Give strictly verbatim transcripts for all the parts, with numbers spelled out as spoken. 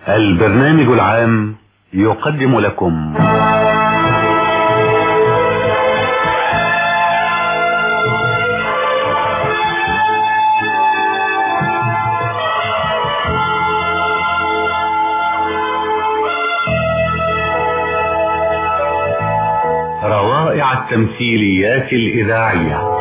البرنامج العام يقدم لكم روائع التمثيليات الإذاعية.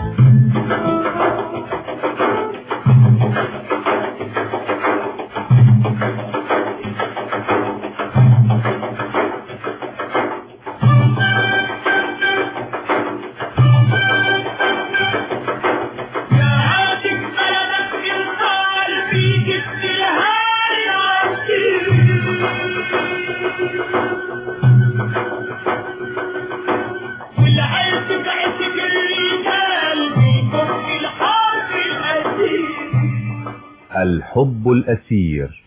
الحب الأسير.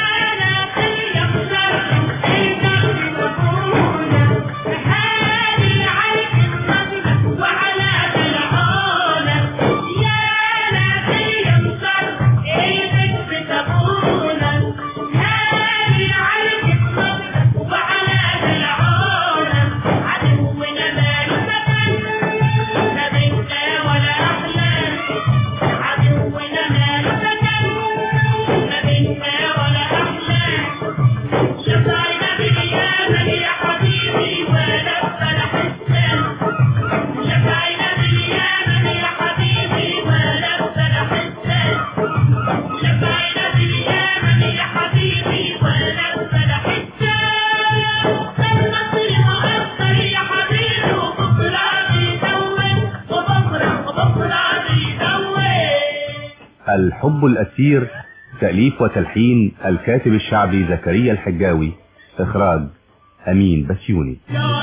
الحب الأسير، تأليف وتلحين الكاتب الشعبي زكريا الحجاوي، إخراج أمين بسيوني.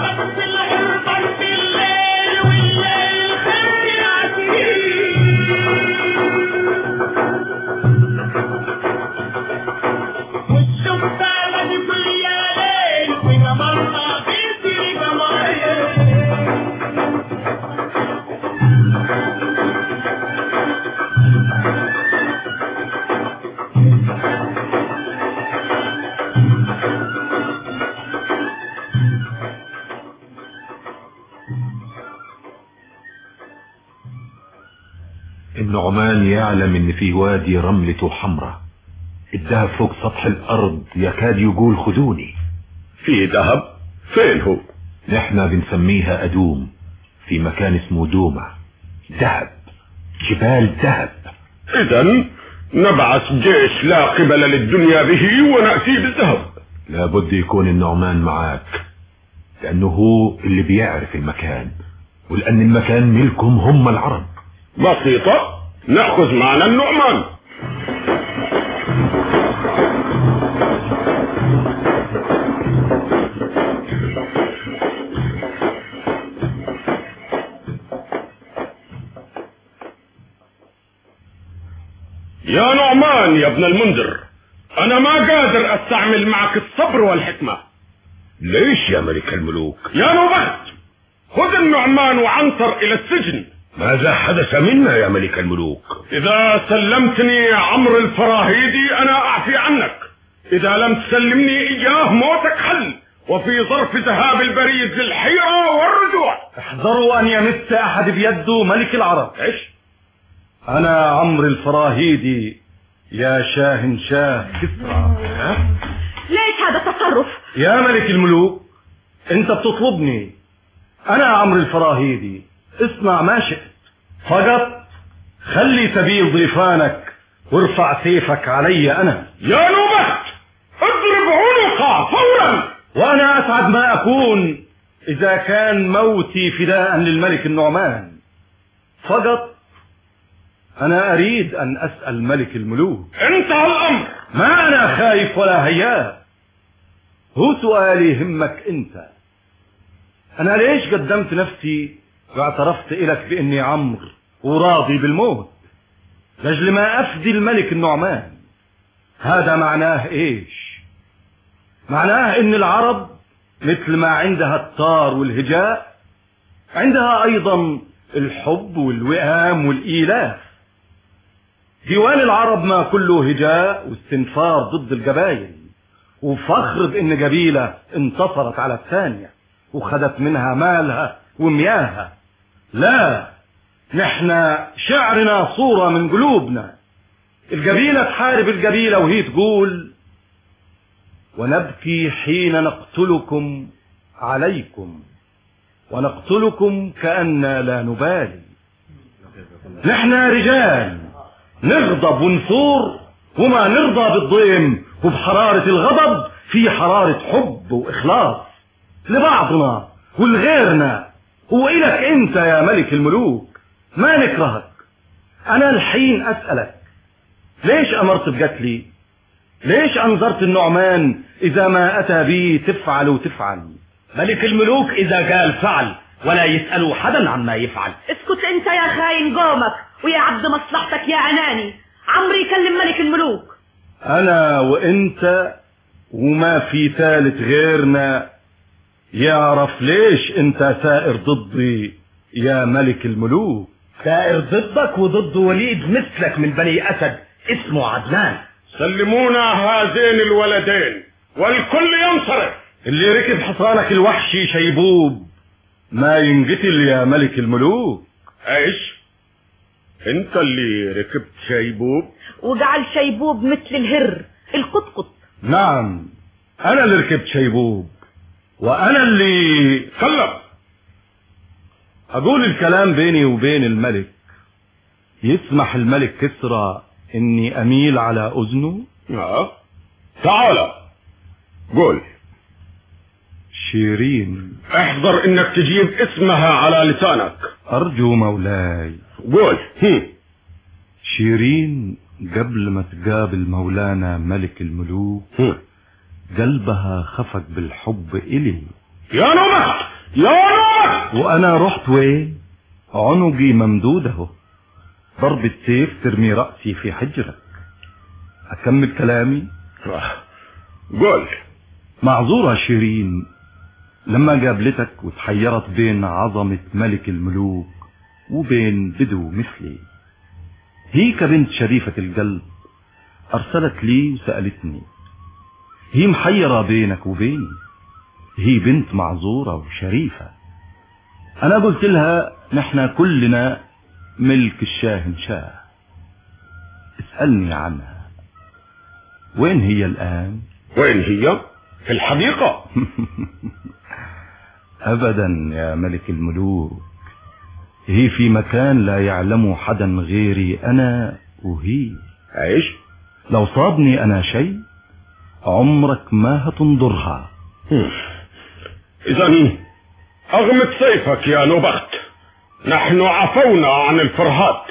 النعمان يعلم ان في وادي رملته حمراء، الدهب فوق سطح الارض يكاد يقول خذوني. في دهب؟ فين هو؟ نحنا بنسميها ادوم، في مكان اسمه دومة. دهب، جبال دهب. اذا نبعث جيش لا قبل للدنيا به ونأتي بالذهب. لابد يكون النعمان معاك، لانه هو اللي بيعرف المكان، ولان المكان ملكهم هم العرب. بسيطة، نأخذ معنا النعمان. يا نعمان يا ابن المنذر، أنا ما قادر أستعمل معك الصبر والحكمة. ليش يا ملك الملوك؟ يا نوبخت، خذ النعمان وعنصر إلى السجن. ماذا حدث منا يا ملك الملوك؟ إذا سلمتني عمرو الفراهيدي أنا أعفي عنك، إذا لم تسلمني إياه موتك حل، وفي ظرف ذهاب البريد للحيرة والرجوع. احذروا أن يمس أحد بيده ملك العرب. إيش؟ أنا عمرو الفراهيدي يا شاهن شاه كسرى. ليش هذا التصرف؟ يا ملك الملوك، أنت بتطلبني. أنا عمرو الفراهيدي، اصنع ما شئت، فقط خلي سبيل ضيفانك وارفع سيفك علي أنا. يا نوبخت، اضرب عنقه فورا. وأنا أسعد ما أكون إذا كان موتي فداء للملك النعمان. فقط أنا أريد أن أسأل ملك الملوك. انتهى الأمر. ما أنا خايف ولا هياب، هو سؤالي همك أنت. أنا ليش قدمت نفسي واعترفت إلك بإني عمرو وراضي بالموت لأجل ما أفدي الملك النعمان؟ هذا معناه إيش؟ معناه إن العرب مثل ما عندها الطار والهجاء عندها أيضا الحب والوئام والإيلاف. ديوان العرب ما كله هجاء واستنفار ضد القبائل، وفخر بان قبيلة انتصرت على الثانية وخدت منها مالها ومياهها. لا، نحنا شعرنا صورة من قلوبنا. القبيلة تحارب القبيلة وهي تقول ونبكي حين نقتلكم عليكم ونقتلكم كأننا لا نبالي. نحنا رجال نغضب ونثور وما نرضى بالضيم، وبحرارة الغضب في حرارة حب وإخلاص لبعضنا ولغيرنا وإلك أنت يا ملك الملوك. ما نكرهك. أنا الحين أسألك، ليش أمرت بقتلي؟ ليش أنظرت النعمان إذا ما أتى بي تفعل وتفعل؟ ملك الملوك إذا قال فعل ولا يسألوا حدا عما يفعل. اسكت انت يا خاين قومك ويا عبد مصلحتك يا أناني. عمرو يكلم ملك الملوك. أنا وإنت وما في ثالث غيرنا يعرف ليش أنت سائر ضدي يا ملك الملوك. سائر ضدك وضد وليد مثلك من بني أسد اسمه عدنان. سلمونا هذين الولدين والكل ينصرف. اللي ركب حصانك الوحشي شيبوب ما ينقتل يا ملك الملوك. ايش؟ انت اللي ركبت شيبوب وجعل شيبوب مثل الهر القطقط. نعم، انا اللي ركبت شيبوب وانا اللي كلم. اقول الكلام بيني وبين الملك. يسمح الملك كسرى اني اميل على اذنه؟ اه تعال قول. شيرين. احذر انك تجيب اسمها على لسانك. ارجو مولاي. قول. هم. شيرين قبل ما تقابل مولانا ملك الملوك هم. قلبها خفق بالحب إلي. يا نومك يا نومك. وانا رحت وين؟ عنقي ممدوده، ضرب السيف ترمي رأسي في حجرك. اكمل كلامي؟ قول. معذورة شيرين، لما قابلتك وتحيرت بين عظمة ملك الملوك وبين بدو مثلي. هي كبنت شريفة القلب ارسلت لي وسألتني. هي محيرة بينك وبيني. هي بنت معذورة وشريفة. انا قلت لها نحنا كلنا ملك الشاهن شاه. اسألني عنها. وين هي الآن؟ وين هي؟ في الحديقة. ابدا يا ملك الملوك، هي في مكان لا يعلم حدا غيري انا وهي. ايش؟ لو صابني انا شيء عمرك ما هتنظرها. اذا اغمد سيفك يا نوبخت. نحن عفونا عن الفرهاد.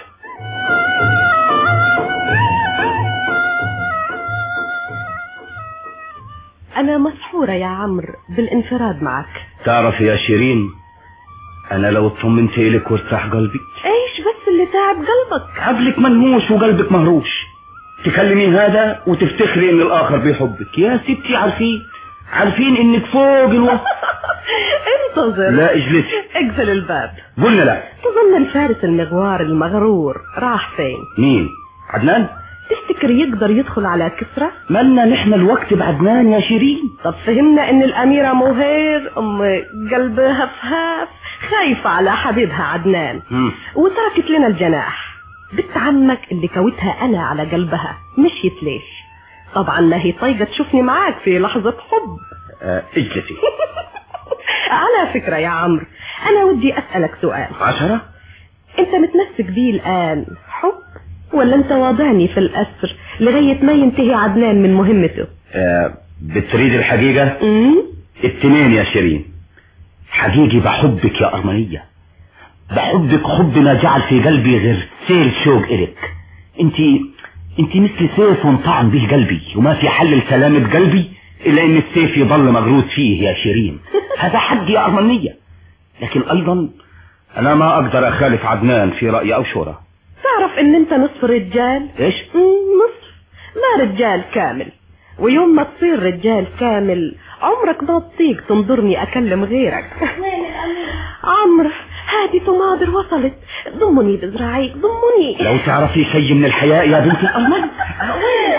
أنا مسحورة يا عمرو بالانفراد معك. تعرف يا شيرين، أنا لو اطمنت إليك وارتاح قلبي. إيش بس اللي تعب قلبك؟ عقلك منموش وقلبك مهروش. تكلمي هذا وتفتخري إن الآخر بيحبك. يا ستي عارفين عارفين إنك فوق الوصف. انتظر. لا اجلسي. اقفل الباب. قلنا لا. تظن الفارس المغوار المغرور راح فين؟ مين؟ عدنان؟ تفتكر يقدر يدخل على كسرى؟ مالنا نحن الوقت بعدنان يا شيرين. طب فهمنا ان الاميرة مهير ام قلبها فهاف خايفة على حبيبها عدنان م. وتركت لنا الجناح. بنت عمك اللي كوتها انا على قلبها مشيت ليش؟ طبعا ما هي طايقة تشوفني معاك في لحظة حب. اه اجلسي. على فكرة يا عمرو، انا ودي اسألك سؤال. عشرة؟ انت متمسك بيه الان حب ولا انت واضعني في الاسر لغاية ما ينتهي عدنان من مهمته؟ آه بتريد الحقيقة؟ امم التنين يا شيرين. حقيقي بحبك يا أرمنية، بحبك حب ما جعل في قلبي غير سيل شوق إلك. انت انت مثل سيف وانطعن به قلبي، وما في حل لسلامة قلبي إلا إن السيف يضل مغروس فيه يا شيرين. هذا حقي يا أرمنية، لكن أيضا أنا ما أقدر أخالف عدنان في رأي أو شورى. تعرف ان انت نصف رجال؟ ايش؟ نصف، ما رجال كامل. ويوم ما تصير رجال كامل عمرك ما تطيق تنظرني اكلم غيرك. عمرو هادي تماضر وصلت، ضمني بذراعيك ضمني. لو تعرفي شيء من الحياء يا بنتي الأرمن.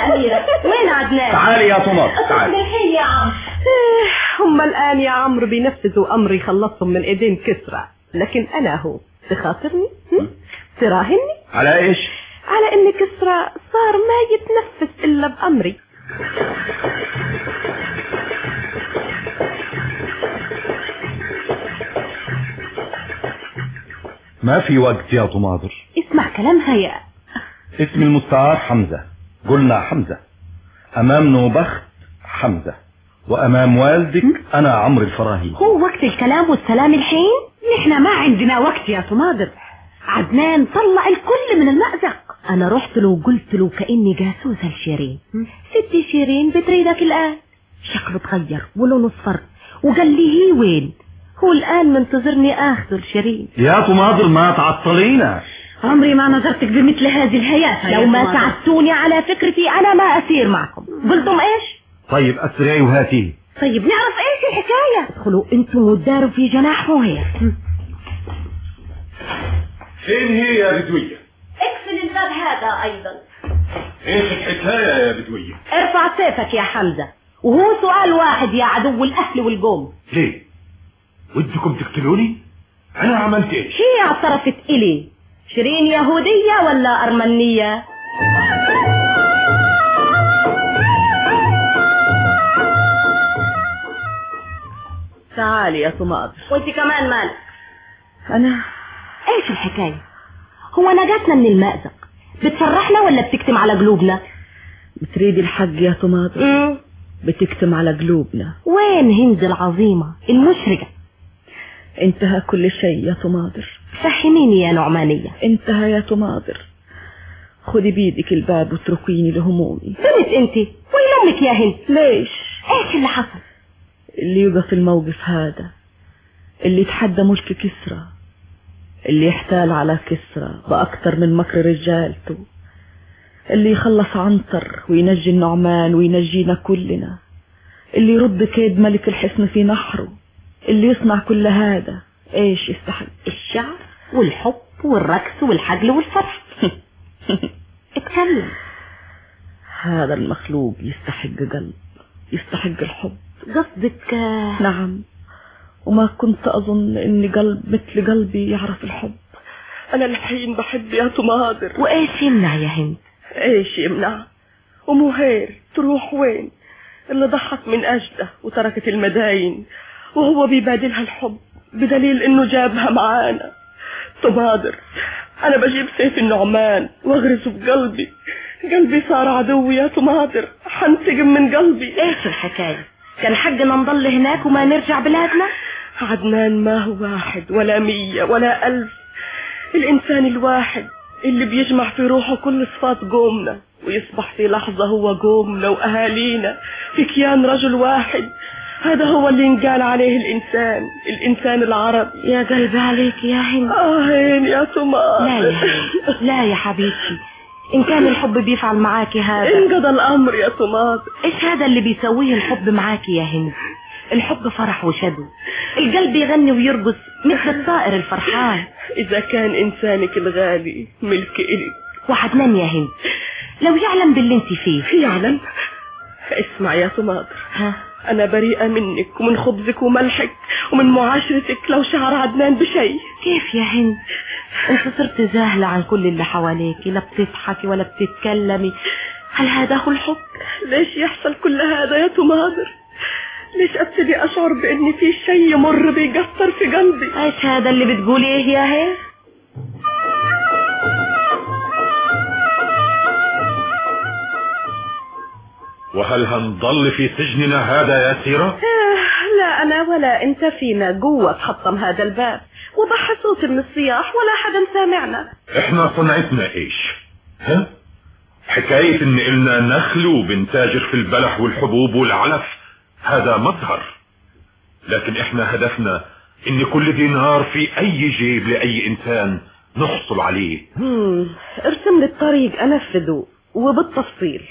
الأميرة، وين عدنان؟ تعالي يا طماطم تعالي. الحين يا عم. هم الآن يا عمرو بينفذوا أمري خلصهم من إيدين كسرى، لكن أنا هو تخاطرني؟ تراهني؟ على إيش؟ على إن كسرى صار ما يتنفس إلا بأمري. ما في وقت يا طماطر. اسمع كلامها يا اسمي المستعار حمزة، قلنا حمزة، أمام نوبخت حمزة، وأمام والدك أنا عمرو الفراهيدي. هو وقت الكلام والسلام الحين؟ نحن ما عندنا وقت يا طماطر. عدنان طلع الكل من المأزق. أنا رحت له وقلت له كأني جاسوسة لشيرين. ستي شيرين بتريدك الآن. شكله تغير ولونه اصفر وقال لي هي وين. هو الآن منتظرني آخذ لشيرين. يا طماطر ما تعطلينا. عمري ما نظرتك بمثل هذه الهيافة. لو ما ساعدتوني على فكرتي أنا ما أسير معكم. قلتم إيش؟ طيب أسرعي وهاتيه. طيب نعرف إيش الحكاية. ادخلوا أنتم وتداروا في جناح موهير. فين هي يا بدوية؟ اقفل الباب هذا أيضا. ايش الحكاية يا بدوية؟ ارفع سيفك يا حمزة، وهو سؤال واحد يا عدو الأهل والقوم. ليه؟ ودكم تقتلوني؟ أنا عملت إيش؟ هي اعترفت إلي. شيرين يهودية ولا أرمنية؟ تعالي يا طماطم. وانت كمان مالك؟ أنا إيش الحكاية؟ هو نجاتنا من المأزق بتفرحنا ولا بتكتم على قلوبنا؟ بتريدي الحق يا طماطم؟ بتكتم على قلوبنا. وين هند العظيمة المشرقة؟ انتهى كل شيء يا طماطر. فهميني يا نعمانية. انتهى يا طماطر. خدي بيدك الباب واتركيني لهمومي. بنت انت وين امك يا هند؟ ليش؟ ايش اللي حصل؟ اللي يوقف في الموقف هذا، اللي يتحدى ملك كسرى، اللي يحتال على كسرى بأكتر من مكر رجالته، اللي يخلص عنتر وينجي النعمان وينجينا كلنا، اللي يرد كيد ملك الحصن في نحره، اللي يصنع كل هذا ايش يستحق؟ الشعر والحب والرقص والحجل والفرح. اتكلم. هذا المخلوق يستحق قلب، يستحق الحب. قصدك؟ نعم، وما كنت أظن إن قلب مثل قلبي يعرف الحب. أنا الحين بحب يا طماطر. وإيش يمنع يا هند؟ إيش يمنع؟ ومهير تروح وين؟ اللي ضحت من أجله وتركت المداين وهو بيبادلها الحب بدليل إنه جابها معانا. طماطر، أنا بجيب سيف النعمان واغرسه بقلبي. قلبي صار عدوي يا طماطر، حنتقم من قلبي. إيش الحكاية؟ كان حقنا نضل هناك وما نرجع بلادنا؟ عدنان ما هو واحد ولا مية ولا ألف. الإنسان الواحد اللي بيجمع في روحه كل صفات قومنا ويصبح في لحظة هو قومنا وأهالينا في كيان رجل واحد. هذا هو اللي ينقال عليه الإنسان، الإنسان العربي. يا قلبي عليك يا هند. آهين يا طماطر. لا يا هند، لا يا حبيبتي، إن كان الحب بيفعل معاكي هذا انقضى الأمر يا طماطر. إيش هذا اللي بيسويه الحب معاكي يا هند؟ الحب فرح وشدو، القلب يغني ويرقص مثل الطائر الفرحان. إذا كان إنسانك الغالي ملك إلك. وعدنان يا هند لو يعلم باللي انت فيه. يعلم؟ اسمع يا طماطر، ها؟ أنا بريئة منك ومن خبزك وملحك ومن معاشرتك لو شعر عدنان بشيء. كيف يا هند؟ انت صرت زاهلة عن كل اللي حواليك، لا بتضحكي ولا بتتكلمي. هل هذا هو الحب؟ ليش يحصل كل هذا يا طماطر؟ ليش ابتدي اشعر بان في شيء مر بيقطر في قلبي؟ ايش هذا اللي بتقوليه يا هند؟ وهل هنضل في سجننا هذا يا سيرة؟ لا أنا ولا أنت فينا قوة تحطم هذا الباب، وضح صوت من الصياح ولا حدا سامعنا. احنا صنعتنا ايش؟ ها؟ حكاية ان إلنا نخل وبنتاجر في البلح والحبوب والعلف هذا مظهر، لكن احنا هدفنا ان كل دينار في اي جيب لأي انسان نحصل عليه. مم. ارسم لي الطريق انفذه وبالتفصيل.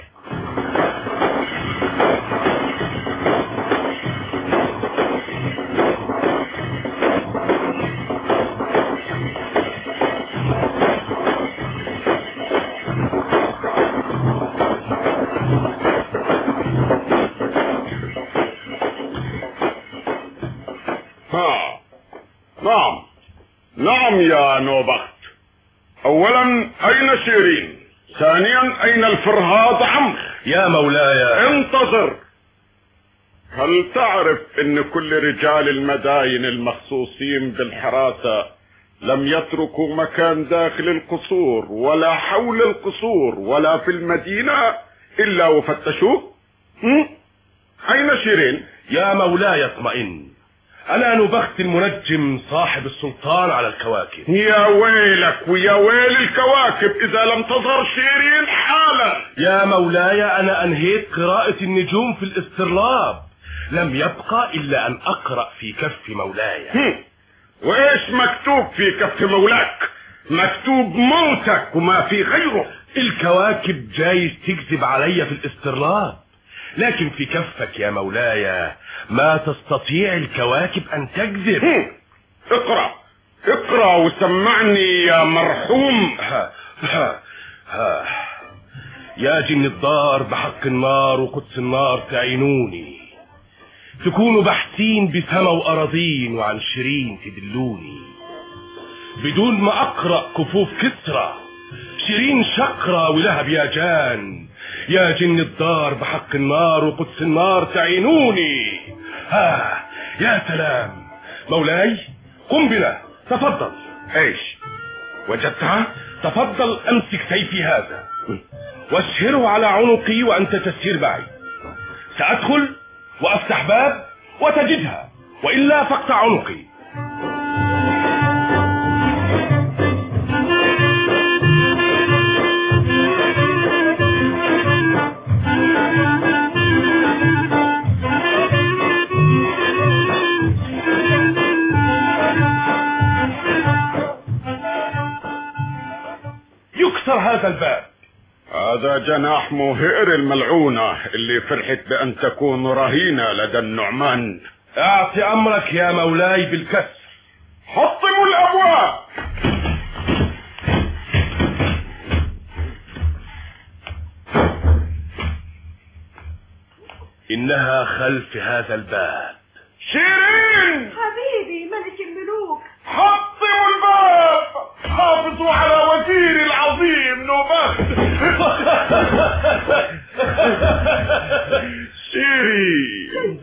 نعم نعم يا نوبخت. اولا اين شيرين؟ ثانيا اين الفرهاد عمرو؟ يا مولاي انتظر. هل تعرف ان كل رجال المداين المخصوصين بالحراسة لم يتركوا مكان داخل القصور ولا حول القصور ولا في المدينة الا وفتشوه؟ اين شيرين؟ يا مولاي اطمئن، انا نوبخت المنجم صاحب السلطان على الكواكب. يا ويلك ويا ويل الكواكب اذا لم تظهر شيرين حالا. يا مولاي انا انهيت قراءة النجوم في الاسترلاب، لم يبقى الا ان اقرأ في كف مولاي. وايش مكتوب في كف مولاك؟ مكتوب موتك وما في غيره. الكواكب جايز تكذب علي في الاسترلاب، لكن في كفك يا مولاي ما تستطيع الكواكب ان تكذب. اقرأ اقرأ وسمعني يا مرحوم. ها ها ها. يا جن الدار بحق النار وقدس النار تعينوني، تكونوا بحثين بسما وأراضين وعن شيرين تدلوني، بدون ما أقرأ كفوف كسرى شيرين شقرة ولهب يا جان. يا جن الدار بحق النار وقدس النار تعينوني. ها يا سلام مولاي، قم بنا، تفضل. ايش وجدتها؟ تفضل امسك سيفي هذا واشهره على عنقي وانت تسير معي. سأدخل وافتح باب وتجدها، وإلا فاقطع عنقي. يكسر هذا الباب. هذا جناح مهير الملعونة اللي فرحت بأن تكون رهينة لدى النعمان. اعط امرك يا مولاي بالكسر. حطموا الابواب. انها خلف هذا الباب. شيرين حبيبي ملك الملوك، حطموا الباب، حافظوا على وزيري العظيم نوبخت. شيرين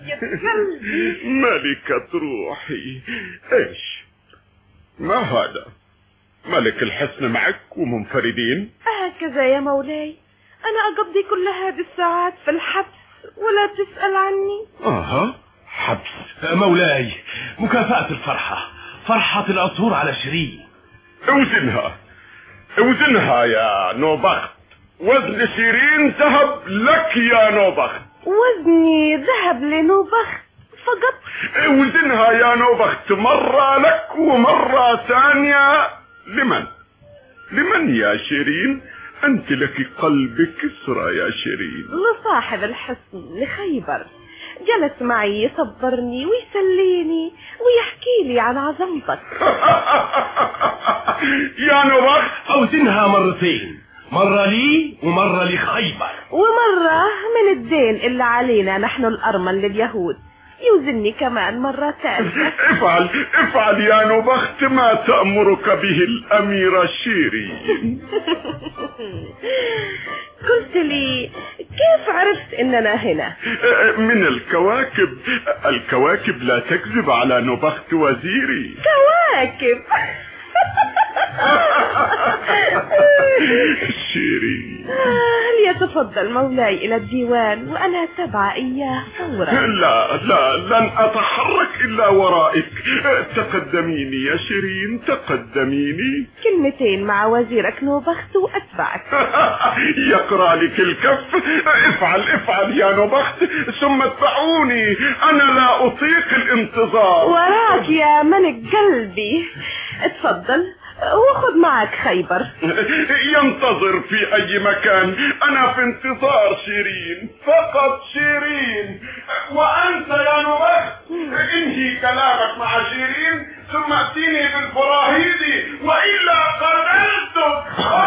ملكة روحي، ايش ما هذا؟ ملك الحصن معك ومنفردين؟ هكذا يا مولاي، انا اقضي كل هذه الساعات في الحبس ولا تسأل عني. اها حبس. مولاي مكافأة الفرحة، فرحة العثور على شيرين. اوزنها اوزنها يا نوبخت. وزن شيرين ذهب لك يا نوبخت. وزني ذهب لنوبخت فقط؟ اوزنها يا نوبخت، مرة لك ومرة ثانية لمن؟ لمن يا شيرين؟ انت لك قلب كسرى يا شيرين. لصاحب الحصن لخيبر، جلس معي يصبرني ويسليني ويحكي لي عن عظمتك. يا نوبخت اوزنها مرتين، مرة لي ومرة لخيبر، ومرة من الدين اللي علينا نحن الأرمل لليهود. يوزني كمان مرة ثالثة. افعل افعل يا نوبخت ما تأمرك به الأميرة شيرين. قلت لي كيف عرفت اننا هنا؟ من الكواكب. الكواكب لا تكذب على نوبخت وزيري. كواكب؟ شيرين ليتفضل مولاي الى الديوان وانا تبع اياه فورا. لا لا لن اتحرك الا ورائك. تقدميني يا شيرين، تقدميني. كلمتين مع وزيرك نوبخت واتبعك. يقرأ لك الكف. افعل افعل يا نوبخت ثم اتبعوني، انا لا اطيق الانتظار. وراك يا ملك قلبي. اتفضل وخذ معك خيبر. ينتظر في اي مكان، انا في انتظار شيرين، فقط شيرين. وانت يا نوبخت انهي كلامك مع شيرين ثم اتيني بالفراهيد والا قتلتك.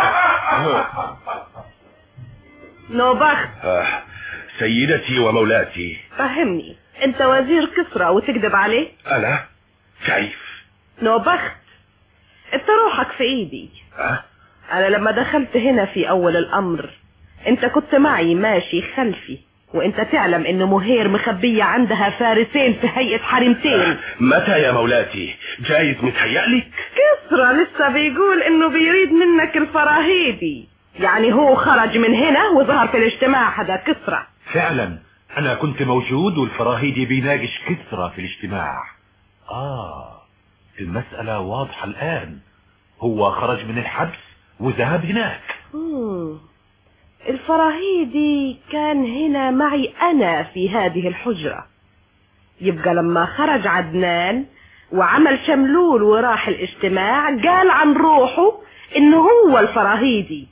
نوبخت سيدتي ومولاتي، فهمني، انت وزير كسرى وتكذب عليه؟ انا كيف؟ نوبخت، انت روحك في ايدي. أه؟ انا لما دخلت هنا في اول الامر انت كنت معي ماشي خلفي، وانت تعلم ان مهير مخبية عندها فارسين في هيئة حريمتين. أه؟ متى يا مولاتي؟ جايز متهيألك؟ كسرى لسه بيقول انه بيريد منك الفراهيدي، يعني هو خرج من هنا وظهر في الاجتماع. هذا كسرى فعلا، انا كنت موجود والفراهيدي بيناقش كسرى في الاجتماع. اه المسألة واضحة الان، هو خرج من الحبس وذهب هناك. مم. الفراهيدي كان هنا معي انا في هذه الحجرة، يبقى لما خرج عدنان وعمل شملول وراح الاجتماع قال عن روحه انه هو الفراهيدي.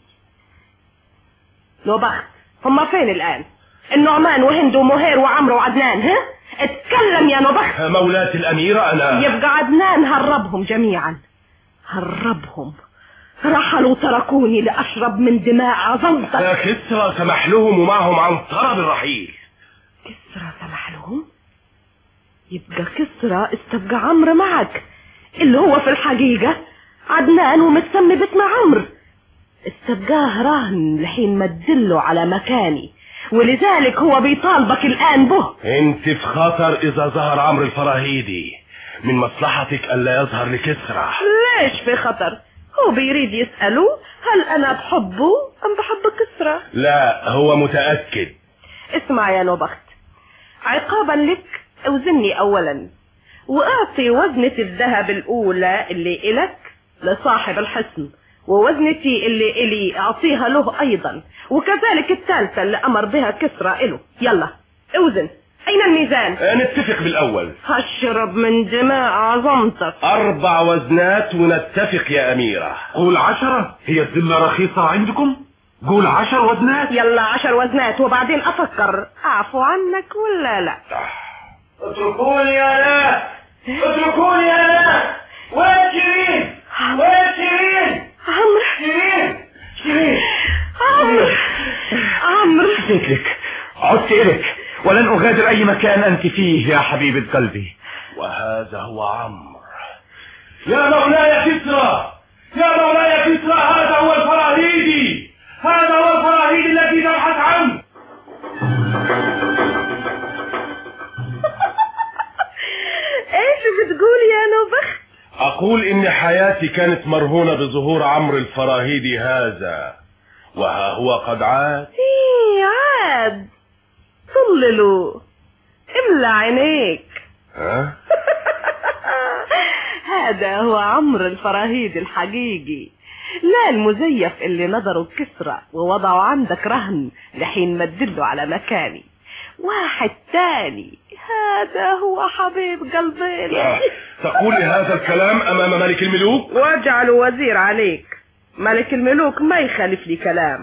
نوبخت، هما فين الان؟ النعمان وهند ومهير وعمرو وعدنان. ها اتكلم يا نوبخت. مولاتي الاميرة انا يبقى عدنان هربهم جميعا، هربهم، رحلوا تركوني لأشرب من دماء عظمتك. يا كسرى سمح لهم ومعهم عن طلب الرحيل. كسرى سمح لهم؟ يبقى كسرى استبقى عمرو معك، اللي هو في الحقيقة عدنان ومتسمي باسم عمرو. استبقاه رهن لحين ما تدله على مكاني، ولذلك هو بيطالبك الآن به. انت في خطر اذا ظهر عمرو الفراهيدي، من مصلحتك الا يظهر لكسرى. ليش في خطر؟ هو بيريد يسأله هل انا بحبه ام بحب كسرى. لا هو متأكد. اسمع يا نوبخت، عقابا لك اوزني اولا واعطي وزنة الذهب الاولى اللي الك لصاحب الحصن، ووزنتي اللي الي اعطيها له ايضا، وكذلك الثالثة اللي امر بها كسرى له. يلا اوزن. اين الميزان؟ نتفق بالاول. هشرب من دماء عظمتك. اربع وزنات ونتفق يا اميرة. قول عشرة، هي الذمة رخيصة عندكم؟ قول عشر وزنات. يلا عشر وزنات وبعدين افكر اعفو عنك ولا لا. اتركوني يا ناس، اتركوني يا ناس. وين شيرين؟ وين شيرين؟ عمرو شيرين شيرين عمرو عمرو قلت لك عدت إليك ولن أغادر أي مكان أنت فيه يا حبيبة قلبي. وهذا هو عمرو. يا مولاي كسرى، يا مولاي كسرى، هذا هو الفراهيدي، هذا هو الفراهيدي الذي نبحث عنه. ايش بتقول يا نوبخت؟ اقول ان حياتي كانت مرهونة بظهور عمرو الفراهيدي هذا، وها هو قد عاد. ايه عاد، طللوا، املى عينيك. ها؟ هذا هو عمرو الفراهيدي الحقيقي، لا المزيف اللي نظره كسرى ووضعه عندك رهن لحين ما تدله على مكاني. واحد تاني، هذا هو حبيب قلبي. تقولي هذا الكلام امام ملك الملوك؟ واجعله وزير عليك، ملك الملوك ما يخالف لي كلام.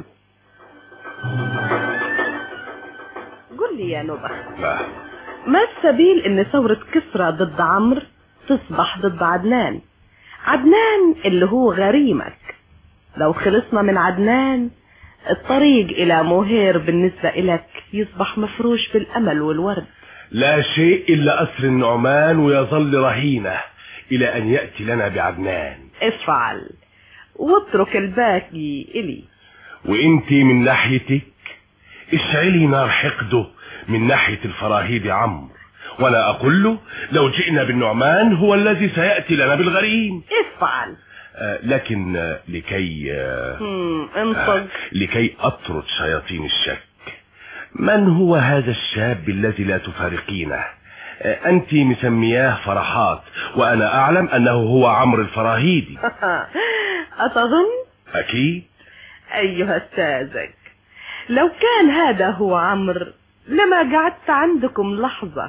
قل لي يا نوبخت، لا. ما السبيل ان ثورة كسرى ضد عمرو تصبح ضد عدنان؟ عدنان اللي هو غريمك. لو خلصنا من عدنان الطريق الى مهير بالنسبة لك يصبح مفروش بالامل والورد. لا شيء الا اسر النعمان ويظل رهينة الى ان يأتي لنا بعدنان. افعل واترك الباقي الي. وانتي من ناحيتك اشعلي نار حقده من ناحية الفراهيدي عمرو، وانا اقول له لو جئنا بالنعمان هو الذي سيأتي لنا بالغريم. افعل. آه لكن آه لكي آه آه لكي اطرد شياطين الشك، من هو هذا الشاب الذي لا تفارقينه؟ آه انت مسمياه فرحات، وانا اعلم انه هو عمرو الفراهيدي. اتظن؟ اكيد. ايها الساذج، لو كان هذا هو عمرو لما قعدت عندكم لحظة.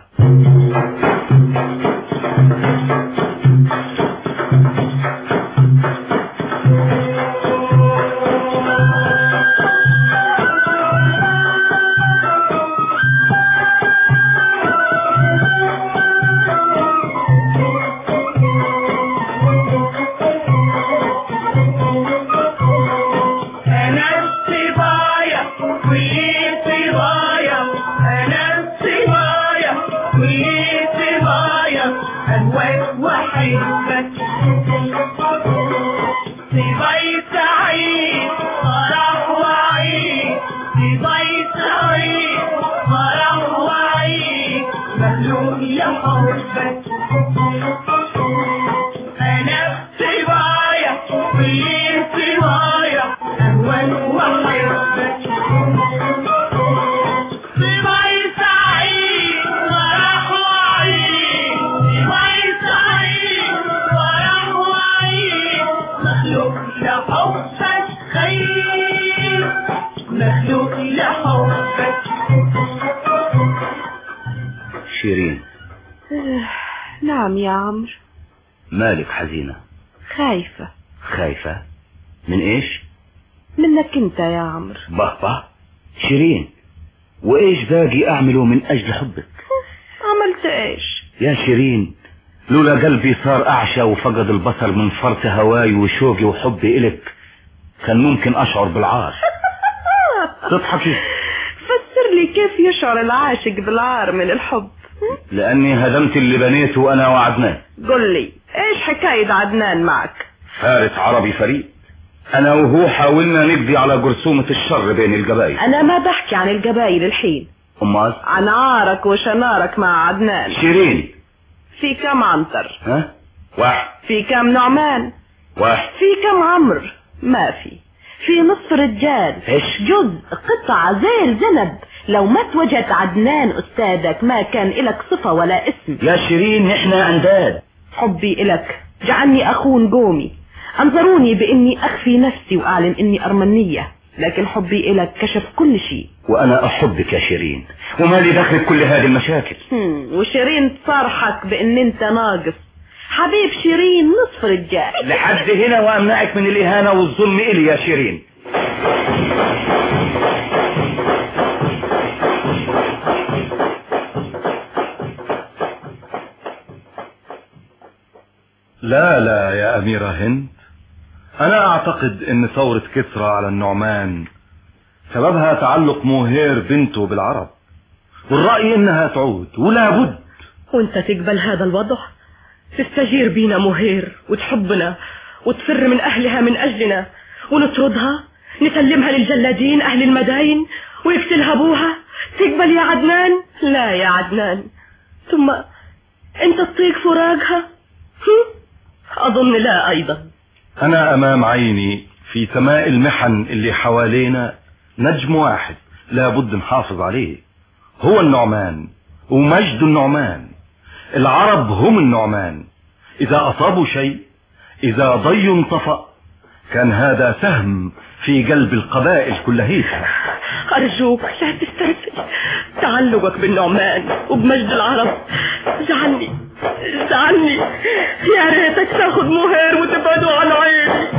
وحيدك في بيت سعيد فرح وعيد، في بيت سعيد فرح وعيد، مخلوق لحبك أنا بسوايا في سوايا أهون وأحبك. في بيت سعيد فرح وعيد، في بيت سعيد فرح وعيد، مخلوق لحبك خير، مخلوق لحبك. شيرين. نعم يا عمرو. مالك حزينة؟ خايفة. خايفة من ايش؟ منك انت يا عمرو. bah bah شيرين، وايش باقي اعمله من اجل حبك؟ عملت ايش يا شيرين؟ لولا قلبي صار اعشى وفقد البصر من فرط هواي وشوقي وحبي الك كان ممكن اشعر بالعار. تضحكي؟ فسر لي كيف يشعر العاشق بالعار من الحب. لاني هدمت اللي بنيته وانا وعدنان. قل لي ايش حكاية عدنان معك؟ فارس عربي فريد، انا وهو حاولنا نقضي على جرثومة الشر بين القبائل. انا ما بحكي عن القبائل الحين، امال عن عارك وشنارك مع عدنان. شيرين، في كم عنتر؟ ها؟ واحد. في كم نعمان؟ واحد. في كم عمرو؟ ما في. في نصف رجال. ايش؟ جزء قطعة زي الذنب. لو ما توجد عدنان استاذك ما كان إلك صفة ولا اسم. يا شيرين احنا انداد. حبي إلك جعلني اخون قومي، انظروني باني اخفي نفسي واعلن اني ارمنية، لكن حبي إلك كشف كل شيء. وانا احبك يا شيرين، وما لي دخل كل هذه المشاكل. وشيرين تصارحك بان انت ناقص. حبيب شيرين نصف رجال. لحد هنا وامنعك من الاهانة والظلم الي يا شيرين. لا لا يا أميرة هند، أنا أعتقد أن ثورة كسرى على النعمان سببها تعلق موهير بنته بالعرب، والرأي أنها تعود ولا بد. وانت تقبل هذا الوضع؟ تستجير بينا موهير وتحبنا وتفر من أهلها من أجلنا ونطردها، نسلمها للجلادين أهل المداين ويقتلها أبوها؟ تقبل يا عدنان؟ لا يا عدنان. ثم انت تطيق فراقها؟ أظن لا أيضا. أنا أمام عيني في سماء المحن اللي حوالينا نجم واحد لا بد نحافظ عليه، هو النعمان ومجد النعمان. العرب هم النعمان، إذا أصابوا شيء، إذا ضي انطفأ، كان هذا سهم في قلب القبائل كلها. أرجوك لا تسترسل. تعلقك بالنعمان وبمجد العرب جعلني جعلني يا ريتك تاخذ مهير وتبعده عن عيني.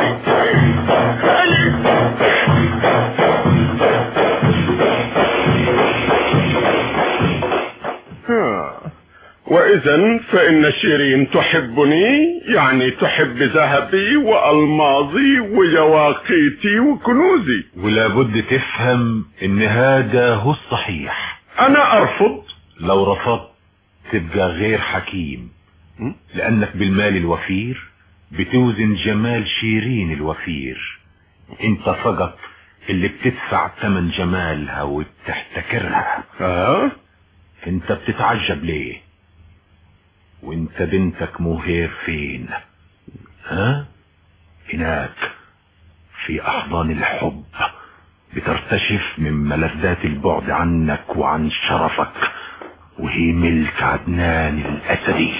وإذن فإن شيرين تحبني، يعني تحب ذهبي وألماظي ويواقيتي وكنوزي. ولا بد تفهم ان هذا هو الصحيح. أنا أرفض. لو رفضت تبقى غير حكيم، لأنك بالمال الوفير بتوزن جمال شيرين الوفير. انت فقط اللي بتدفع ثمن جمالها وبتحتكرها. اه انت بتتعجب ليه؟ وانت بنتك موهير فين؟ ها؟ هناك في احضان الحب، بترتشف من ملذات البعد عنك وعن شرفك، وهي ملك عدنان الاسدي.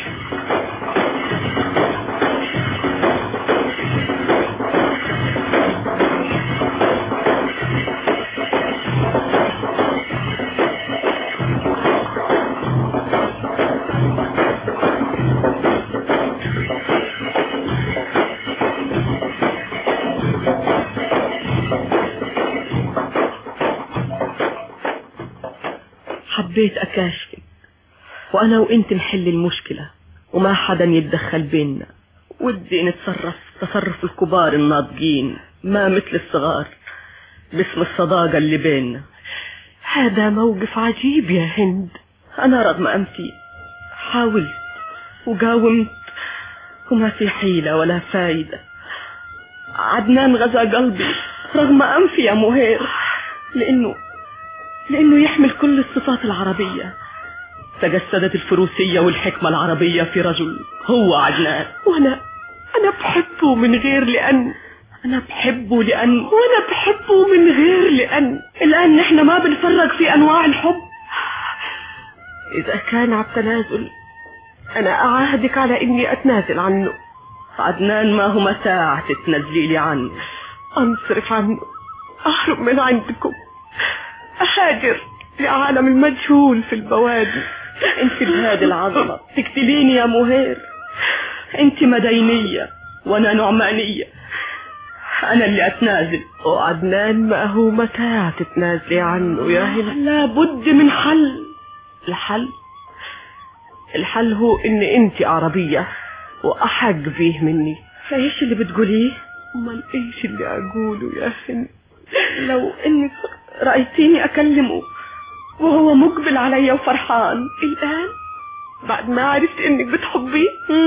حبيت أكاشفك وأنا وإنت نحل المشكلة وما حدا يتدخل بيننا. ودي نتصرف تصرف الكبار الناضجين ما مثل الصغار باسم الصداقة اللي بيننا. هذا موقف عجيب يا هند. أنا رغم أنفي حاولت وقاومت وما في حيلة ولا فايدة. عدنان غزا قلبي رغم أنفي يا مهير، لأنه لأنه يحمل كل الصفات العربية. تجسدت الفروسية والحكمة العربية في رجل هو عدنان، وأنا أنا بحبه من غير لأن أنا بحبه لأن وأنا بحبه من غير لأن الآن نحن ما بنفرق في أنواع الحب. إذا كان على التنازل أنا أعاهدك على إني أتنازل عنه. عدنان ما هو متاع تتنازلي لي عنه. أنصرف عنه، أهرب من عندكم، أهاجر لعالم المجهول في البوادي. انت بهذه العظمة تقتليني يا مهير. انت مدينية وانا نعمانية، انا اللي اتنازل. وعدنان ما هو متاع تتنازلي عنه يا هلا. لا بد من حل. الحل الحل هو ان انت عربية واحق بيه مني. ايش اللي بتقوليه؟ امال ايش اللي اقوله يا هند؟ لو انك رأيتيني اكلمه وهو مقبل علي وفرحان الآن بعد ما عرفت انك بتحبيه،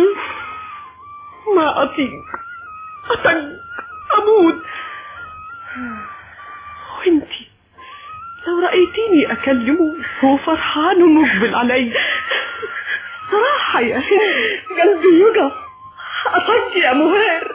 ما اطيق اطق اموت. وانتي لو رأيتيني اكلمه وهو فرحان ومقبل علي صراحة يا هند قلبي يقف. اطق يا مهير.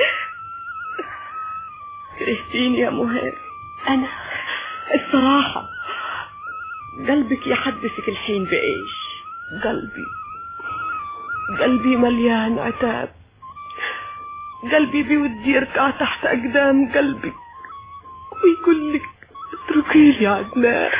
كرهتيني يا مهير. انا الصراحة قلبك يحدثك الحين بإيش؟ قلبي قلبي مليان عتاب. قلبي بيودي يركع تحت أقدام قلبك ويقول لك اتركي لي عدنان.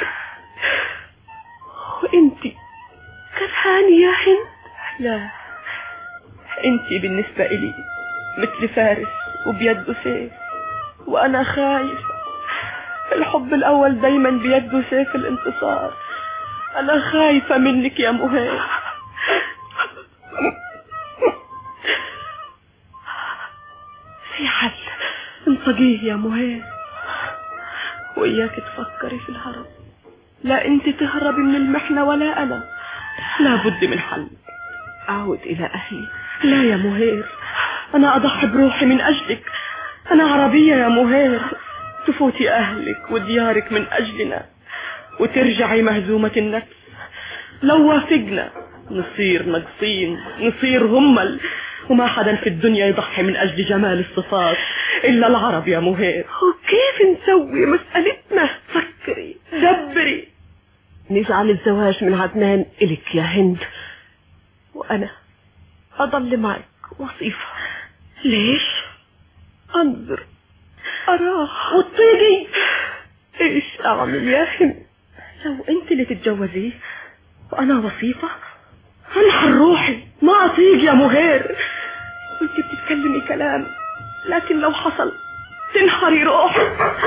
وانتي كرهاني يا هند؟ لا، انتي بالنسبة إلي مثل فارس وبيده سيف، وأنا خايفة. الحب الأول دايما بيده سيف الانتصار. أنا خايفة منك يا مهير. في حل انصجيه يا مهير، وإياك تفكري في الهرب. لا انت تهربي من المحنة ولا أنا. لا بد من حل. أعود إلى أهلي. لا يا مهير، أنا أضحي بروحي من أجلك. أنا عربية يا مهير. تفوتي أهلك وديارك من أجلنا وترجعي مهزومة النفس. لو وافقنا نصير نقصين، نصير همل، وما حدا في الدنيا يضحي من أجل جمال الصفات إلا العرب يا مهير. وكيف نسوي مسألتنا؟ فكري دبري. نجعل الزواج من عدنان إلك يا هند، وأنا أضل معك وصيفة. ليش؟ أنظر أراه وطيقي. إيش أعمل يا هند؟ لو أنت اللي تتجوزيه وأنا وصيفة أنحر روحي، ما أطيق يا مهير. وأنت بتتكلمي كلام، لكن لو حصل تنحري روحي.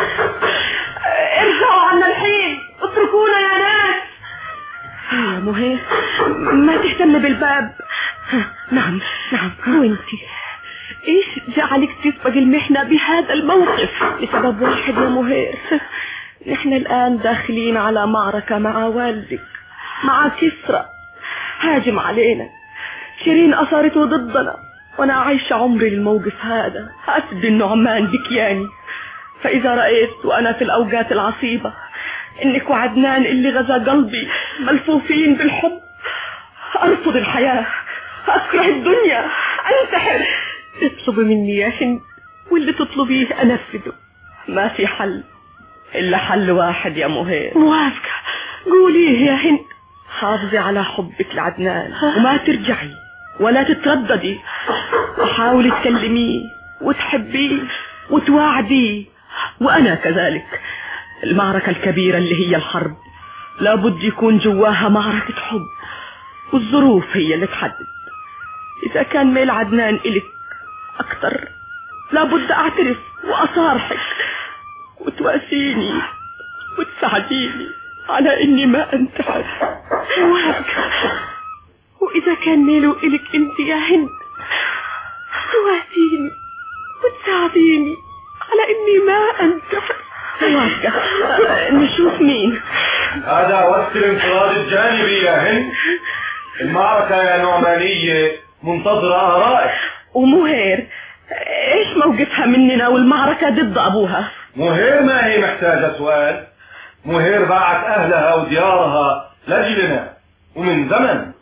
ارجعوا عنا الحين، اتركونا يا ناس. يا مهير ما تهتم بالباب. نعم نعم. وانتي ايش جعلك تسبق المحنة بهذا الموقف؟ لسبب واحد يا مهير، نحن الآن داخلين على معركة مع والدك، مع كسرى. هاجم علينا، شيرين أصارته ضدنا، وأنا عايشة عمري للموقف هذا. أسد النعمان بكياني. فإذا رأيت وأنا في الأوقات العصيبة إنك وعدنان اللي غزا قلبي ملفوفين بالحب، أرفض الحياة، أكره الدنيا، أنتحر. اطلبي مني يا هند، واللي تطلبيه أنفذه. ما في حل إلا حل واحد يا مهير. موافقة، قوليه يا هند. حافظي على حبك لعدنان وما ترجعي ولا تترددي، وحاولي تكلميه وتحبيه وتواعديه، وأنا كذلك. المعركة الكبيرة اللي هي الحرب لابد يكون جواها معركة حب، والظروف هي اللي تحدد. إذا كان ميل عدنان إلك أكتر لابد أعترف وأصارحك وتواسيني وتساعديني على إني ما أنتحر. موافقة. وإذا كان ميله إلك أنت يا هند تواسيني وتساعديني على إني ما أنتحر. موافقة. نشوف مين هذا وقت الانفراد الجانبي يا هند. المعركة يا نعمانية منتظرة آرائك. ومهير ايش موقفها مننا والمعركة ضد ابوها؟ مهير ما هي محتاجة سؤال. مهير باعت اهلها وديارها لاجلنا ومن زمن.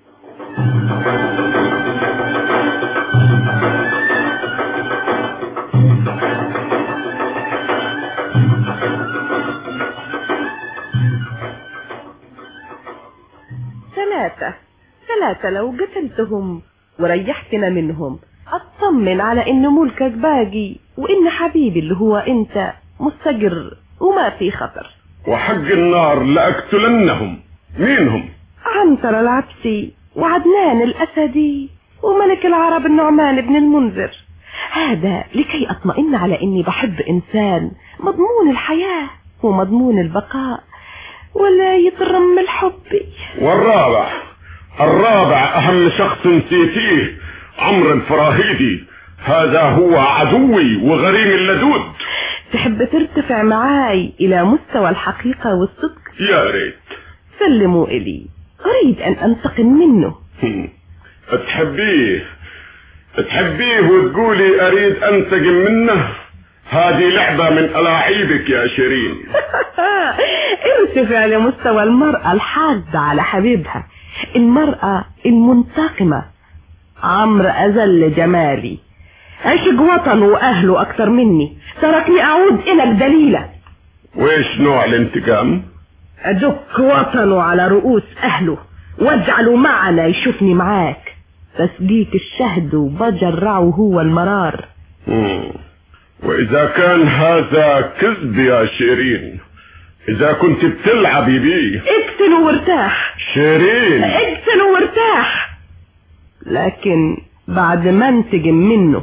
ثلاثة ثلاثة لو قتلتهم وريحتنا منهم اطمن على ان ملكك باقي وان حبيبي اللي هو انت مستقر وما في خطر. وحق النار لأقتلنهم. مين هم؟ عنتر العبسي وعدنان الأسدي وملك العرب النعمان بن المنذر. هذا لكي أطمئن على إني بحب إنسان مضمون الحياة ومضمون البقاء ولا يترم الحب. والرابع الرابع أهم شخص نسيتيه، عمرو الفراهيدي. هذا هو عدوي وغريم اللدود. تحب ترتفع معاي إلى مستوى الحقيقة والصدق؟ يا ريت. سلموا إلي، أريد أن أنتقم منه. تحبيه تحبيه وتقولي أريد أنتقم منه؟ هذه لعبة من ألاعيبك يا شيرين. ارتفع لمستوى المرأة الحادة على حبيبها، المرأة المنتقمة. عمرو أذل جمالي، عشق وطنه وأهله أكثر مني، تركني أعود إلك دليلة. وإيش نوع الانتقام؟ أدك وطنه على رؤوس أهله واجعله معنا يشوفني معاك، تسقيك الشهد وبجرعه هو المرار. مم. وإذا كان هذا كذب يا شيرين، إذا كنت بتلعبي بيه، اقتله وارتاح. شيرين اقتله وارتاح، لكن بعد ما انتقم منه.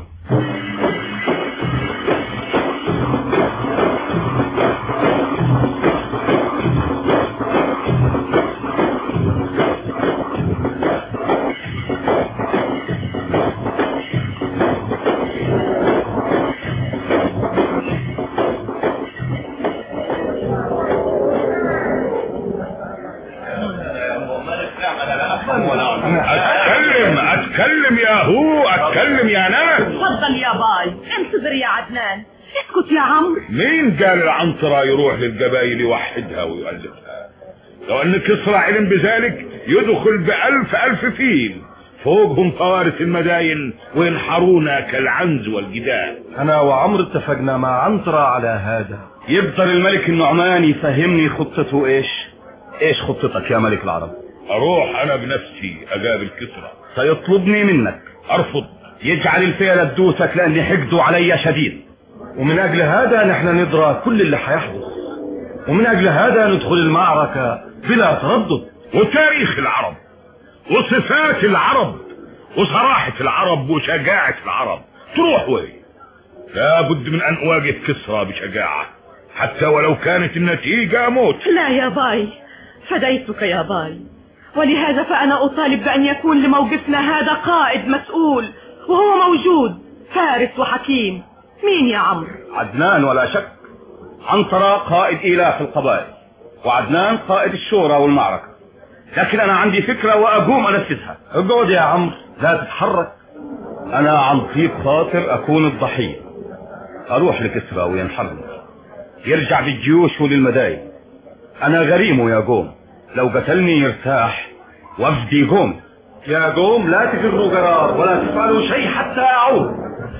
اتكلم اتكلم يا هو اتكلم يا ناس. تفضل يا باي، انتظر يا عدنان. اسكت يا عمرو. مين قال العنترة يروح للقبائل يوحدها ويؤلفها؟ لو ان كسرى علم بذلك يدخل بألف ألف فيل فوقهم فوارس المداين وينحرونا كالعنز والجدال. انا وعمرو اتفقنا مع عنترة على هذا. يفضل الملك النعمان يفهمني خطته ايش. ايش خطتك يا ملك العرب؟ اروح انا بنفسي اقابل كسرى. سيطلبني منك. ارفض. يجعل الفيلة تدوسك لاني حقده علي شديد، ومن اجل هذا نحن ندرى كل اللي حيحدث، ومن اجل هذا ندخل المعركة بلا تردد. وتاريخ العرب وصفات العرب وصراحة العرب وشجاعة العرب تروح وين؟ لابد من ان اواجه كسرى بشجاعة حتى ولو كانت النتيجة موت. لا يا باي، فديتك يا باي، ولهذا فأنا أطالب بأن يكون لموقفنا هذا قائد مسؤول وهو موجود، فارس وحكيم. مين يا عمرو؟ عدنان ولا شك. عنترة قائد إيلاف القبائل، وعدنان قائد الشورى والمعركة، لكن أنا عندي فكرة وأقوم أنفذها. اقعد يا عمرو، لا تتحرك. أنا عن طيب خاطر أكون الضحية، أروح لكسرى وينحرني، يرجع بالجيوش وللمداين. أنا غريمه يا قوم، لو قتلني يرتاح وفدي قوم. يا قوم لا تجروا قرار ولا تفعلوا شيء حتى أعود.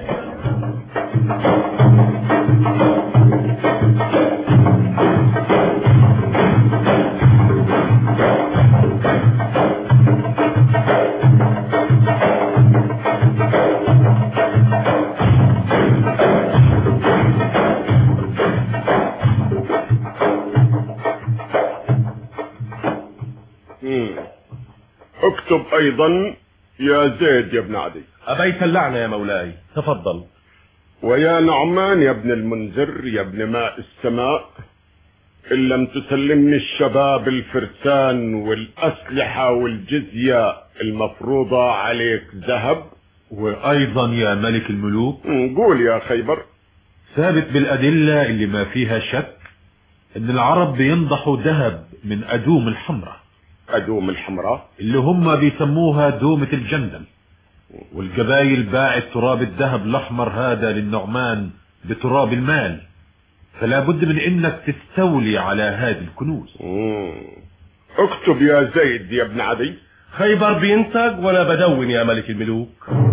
اكتب ايضا يا زيد يا ابن عدي. ابيت اللعنة يا مولاي، تفضل. ويا نعمان يا ابن المنذر يا ابن ماء السماء، ان لم تسلمني الشباب الفرسان والاسلحة والجزية المفروضة عليك ذهب. وايضا يا ملك الملوك، قول يا خيبر. ثابت بالادلة اللي ما فيها شك ان العرب بينضحوا ذهب من ادوم الحمراء. ادوم الحمراء اللي هم بيسموها دومة الجندل، والقبايل باعت تراب الذهب الأحمر هذا للنعمان بتراب المال، فلا بد من انك تستولي على هذه الكنوز. مم. اكتب يا زيد يا ابن عدي. خيبر بينتج وانا بدون يا ملك الملوك.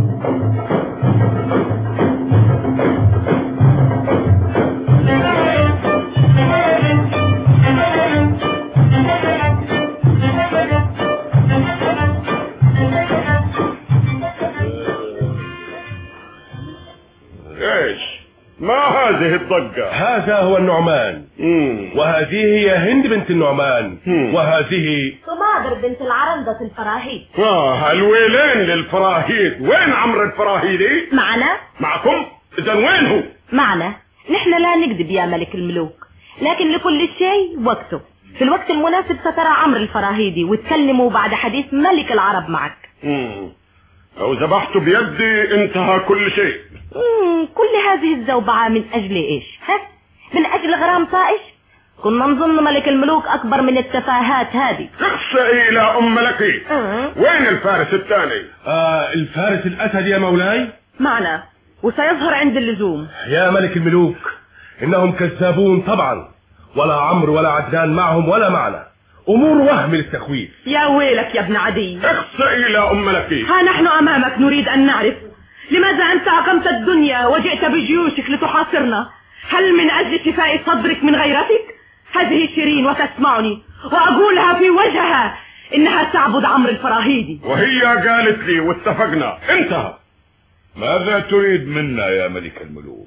ايش ما هذه الضجة؟ هذا هو النعمان. مم. وهذه هي هند بنت النعمان. مم. وهذه صمادر بنت العرندة الفراهيد. اه الويلين للفراهيد. وين عمرو الفراهيدي؟ معنا؟ معكم؟ اذا وين هو؟ معنا. نحن لا نكذب يا ملك الملوك، لكن لكل شيء وقته. في الوقت المناسب سترى عمرو الفراهيدي وتكلموا بعد حديث ملك العرب معك. مم. لو ذبحت بيدي انتهى كل شيء. مم. كل هذه الزوبعة من أجل إيش؟ ها؟ من أجل غرام طائش؟ كنا نظن ملك الملوك أكبر من التفاهات هذه. اخسئي إلى أم ملكي. أه. وين الفارس الثاني؟ آه الفارس الأسد يا مولاي. معنا وسيظهر عند اللزوم. يا ملك الملوك إنهم كذابون طبعا، ولا عمرو ولا عدنان معهم ولا معنا، أمور وهم للتخويف. يا ويلك يا ابن عدي. اخسئي إلى أم ملكي. ها نحن أمامك نريد أن نعرف لماذا أنت أقمت الدنيا وجئت بجيوشك لتحاصرنا؟ هل من أجل شفاء صدرك من غيرتك؟ هذه شيرين وتسمعني وأقولها في وجهها إنها تعبد عمرو الفراهيدي، وهي قالت لي واتفقنا. انتهى. ماذا تريد منا يا ملك الملوك؟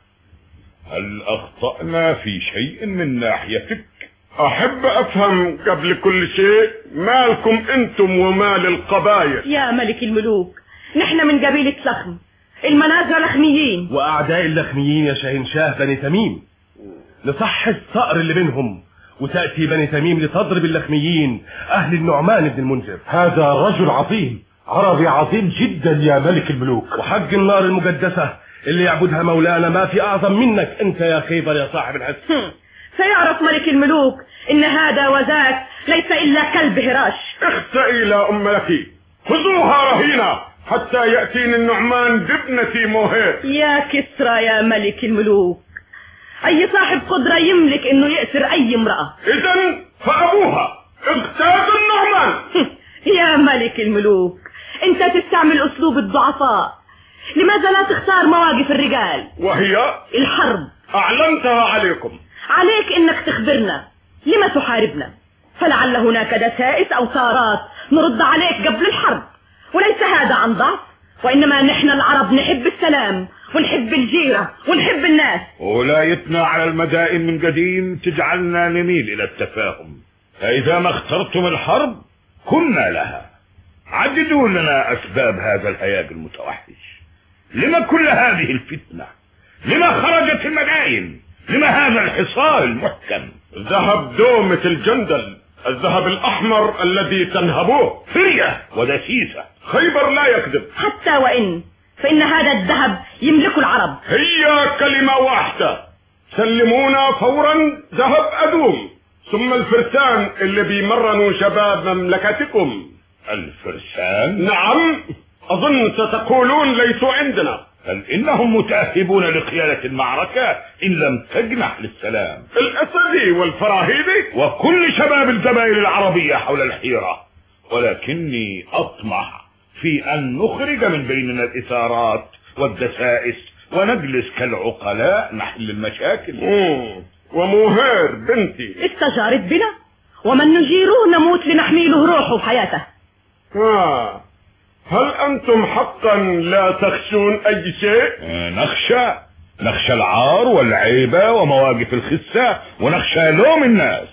هل أخطأنا في شيء من ناحيتك؟ أحب أفهم قبل كل شيء مالكم أنتم ومال القبائل. يا ملك الملوك نحن من قبيلة لخم، المنازل لخميين، وأعداء اللخميين يا شاهنشاه بني تميم. نصح الثأر اللي بينهم وتأتي بني تميم لتضرب اللخميين أهل النعمان بن المنذر. هذا رجل عظيم، عربي عظيم جدا يا ملك الملوك. وحق النار المقدسة اللي يعبدها مولانا ما في أعظم منك أنت يا خيبر يا صاحب الحس. سيعرف ملك الملوك إن هذا وذاك ليس إلا كلب هراش. اخسئي إلى أم ملكي. خذوها رهينة حتى يأتيني النعمان بابنتي موهير. يا كسرى يا ملك الملوك، أي صاحب قدرة يملك إنه يأسر أي امرأة. إذن فأبوها اغتاز النعمان. يا ملك الملوك أنت تستعمل أسلوب الضعفاء، لماذا لا تختار مواقف الرجال؟ وهي الحرب. أعلنتها عليكم. عليك إنك تخبرنا لما تحاربنا، فلعل هناك دسائس أو ثارات نرد عليك قبل الحرب، وليس هذا عن ضعف، وإنما نحن العرب نحب السلام ونحب الجيرة ونحب الناس. ولايتنا على المدائن من قديم تجعلنا نميل إلى التفاهم، فإذا ما اخترتم الحرب كنا لها. عددوا لنا أسباب هذا الهياج المتوحش. لما كل هذه الفتنة؟ لما خرجت المدائن؟ لما هذا الحصار المحكم؟ ذهب دومة الجندل، الذهب الأحمر الذي تنهبوه. فرية ودسيسة. خيبر لا يكذب. حتى وإن فإن هذا الذهب يملك العرب. هي كلمة واحدة، سلمونا فورا ذهب أدوم، ثم الفرسان اللي بيمرنوا شباب مملكتكم. الفرسان؟ نعم، أظن ستقولون ليسوا عندنا. بل إنهم متأهبون لقيادة المعركة إن لم تجنح للسلام. الأسدي والفراهيدي وكل شباب القبائل العربية حول الحيرة، ولكني أطمح في أن نخرج من بيننا الإثارات والدسائس ونجلس كالعقلاء نحل المشاكل. مم. وموهير بنتي استجارت بنا، ومن نجيره نموت لنحميله روحه وحياته. آه. هل أنتم حقا لا تخشون أي شيء؟ نخشى نخشى العار والعيبة ومواقف الخسة، ونخشى لوم الناس.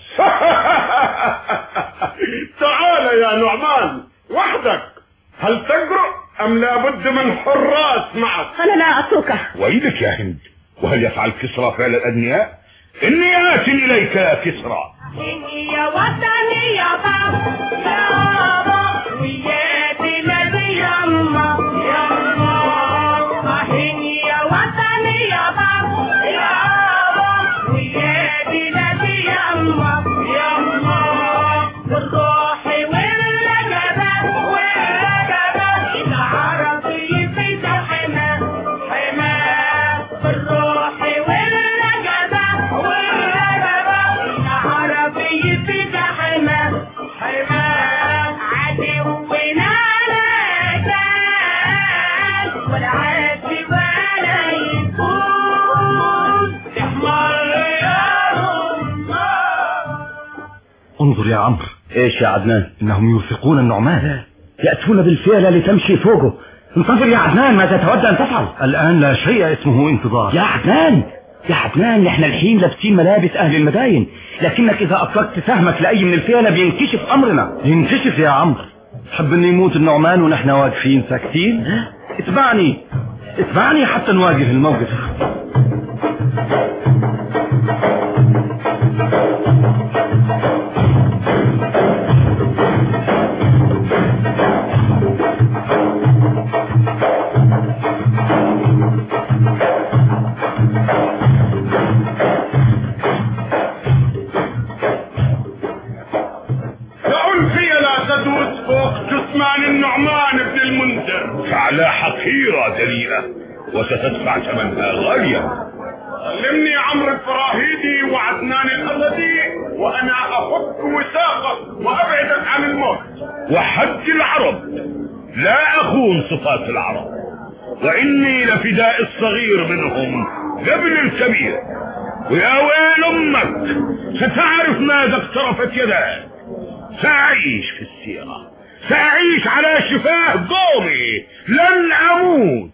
تعال يا نعمان وحدك، هل تجرؤ أم لابد من حراس معك؟ أنا لا أتركه. ويلك يا هند، وهل يفعل كسرى فعل الأدنياء؟ إني آت إليك يا كسرى. إني يا وطني يا بابا يا بابا ويا بلادي يا أما يا أما. إني يا وطني يا بابا يا بابا ويا بلادي يا أما يا أما. بالروح والرجبة والرجبة العرب انظر يا عمرو. ايش يا عدنان؟ انهم يوثقون النعمان، يأتون بالفيلة لتمشي فوقه. انتظر يا عدنان، ماذا تود ان تفعل؟ الان لا شيء اسمه انتظار. يا عدنان يا عدنان، نحن الحين لابسين ملابس اهل المداين، لكنك اذا اطلقت سهمك لاي من الفيلة بينكشف امرنا. ينكشف يا عمرو؟ تحب ان يموت النعمان ونحن واقفين ساكتين؟ اتبعني اتبعني حتى نواجه الموقف. فعلى حقيرة دليلة وستدفع ثمنها غاليا. علمني عمرو الفراهيدي وعدنان الأسدي وأنا أفك وثاقك وأبعدك عن الموت. وحج العرب لا أخون صفات العرب، وإني لفداء الصغير منهم قبل الكبير. ويا ويل أمك ستعرف ماذا اقترفت يداك. سأعيش في السيرة، سأعيش على شفاه قومي، لن أموت.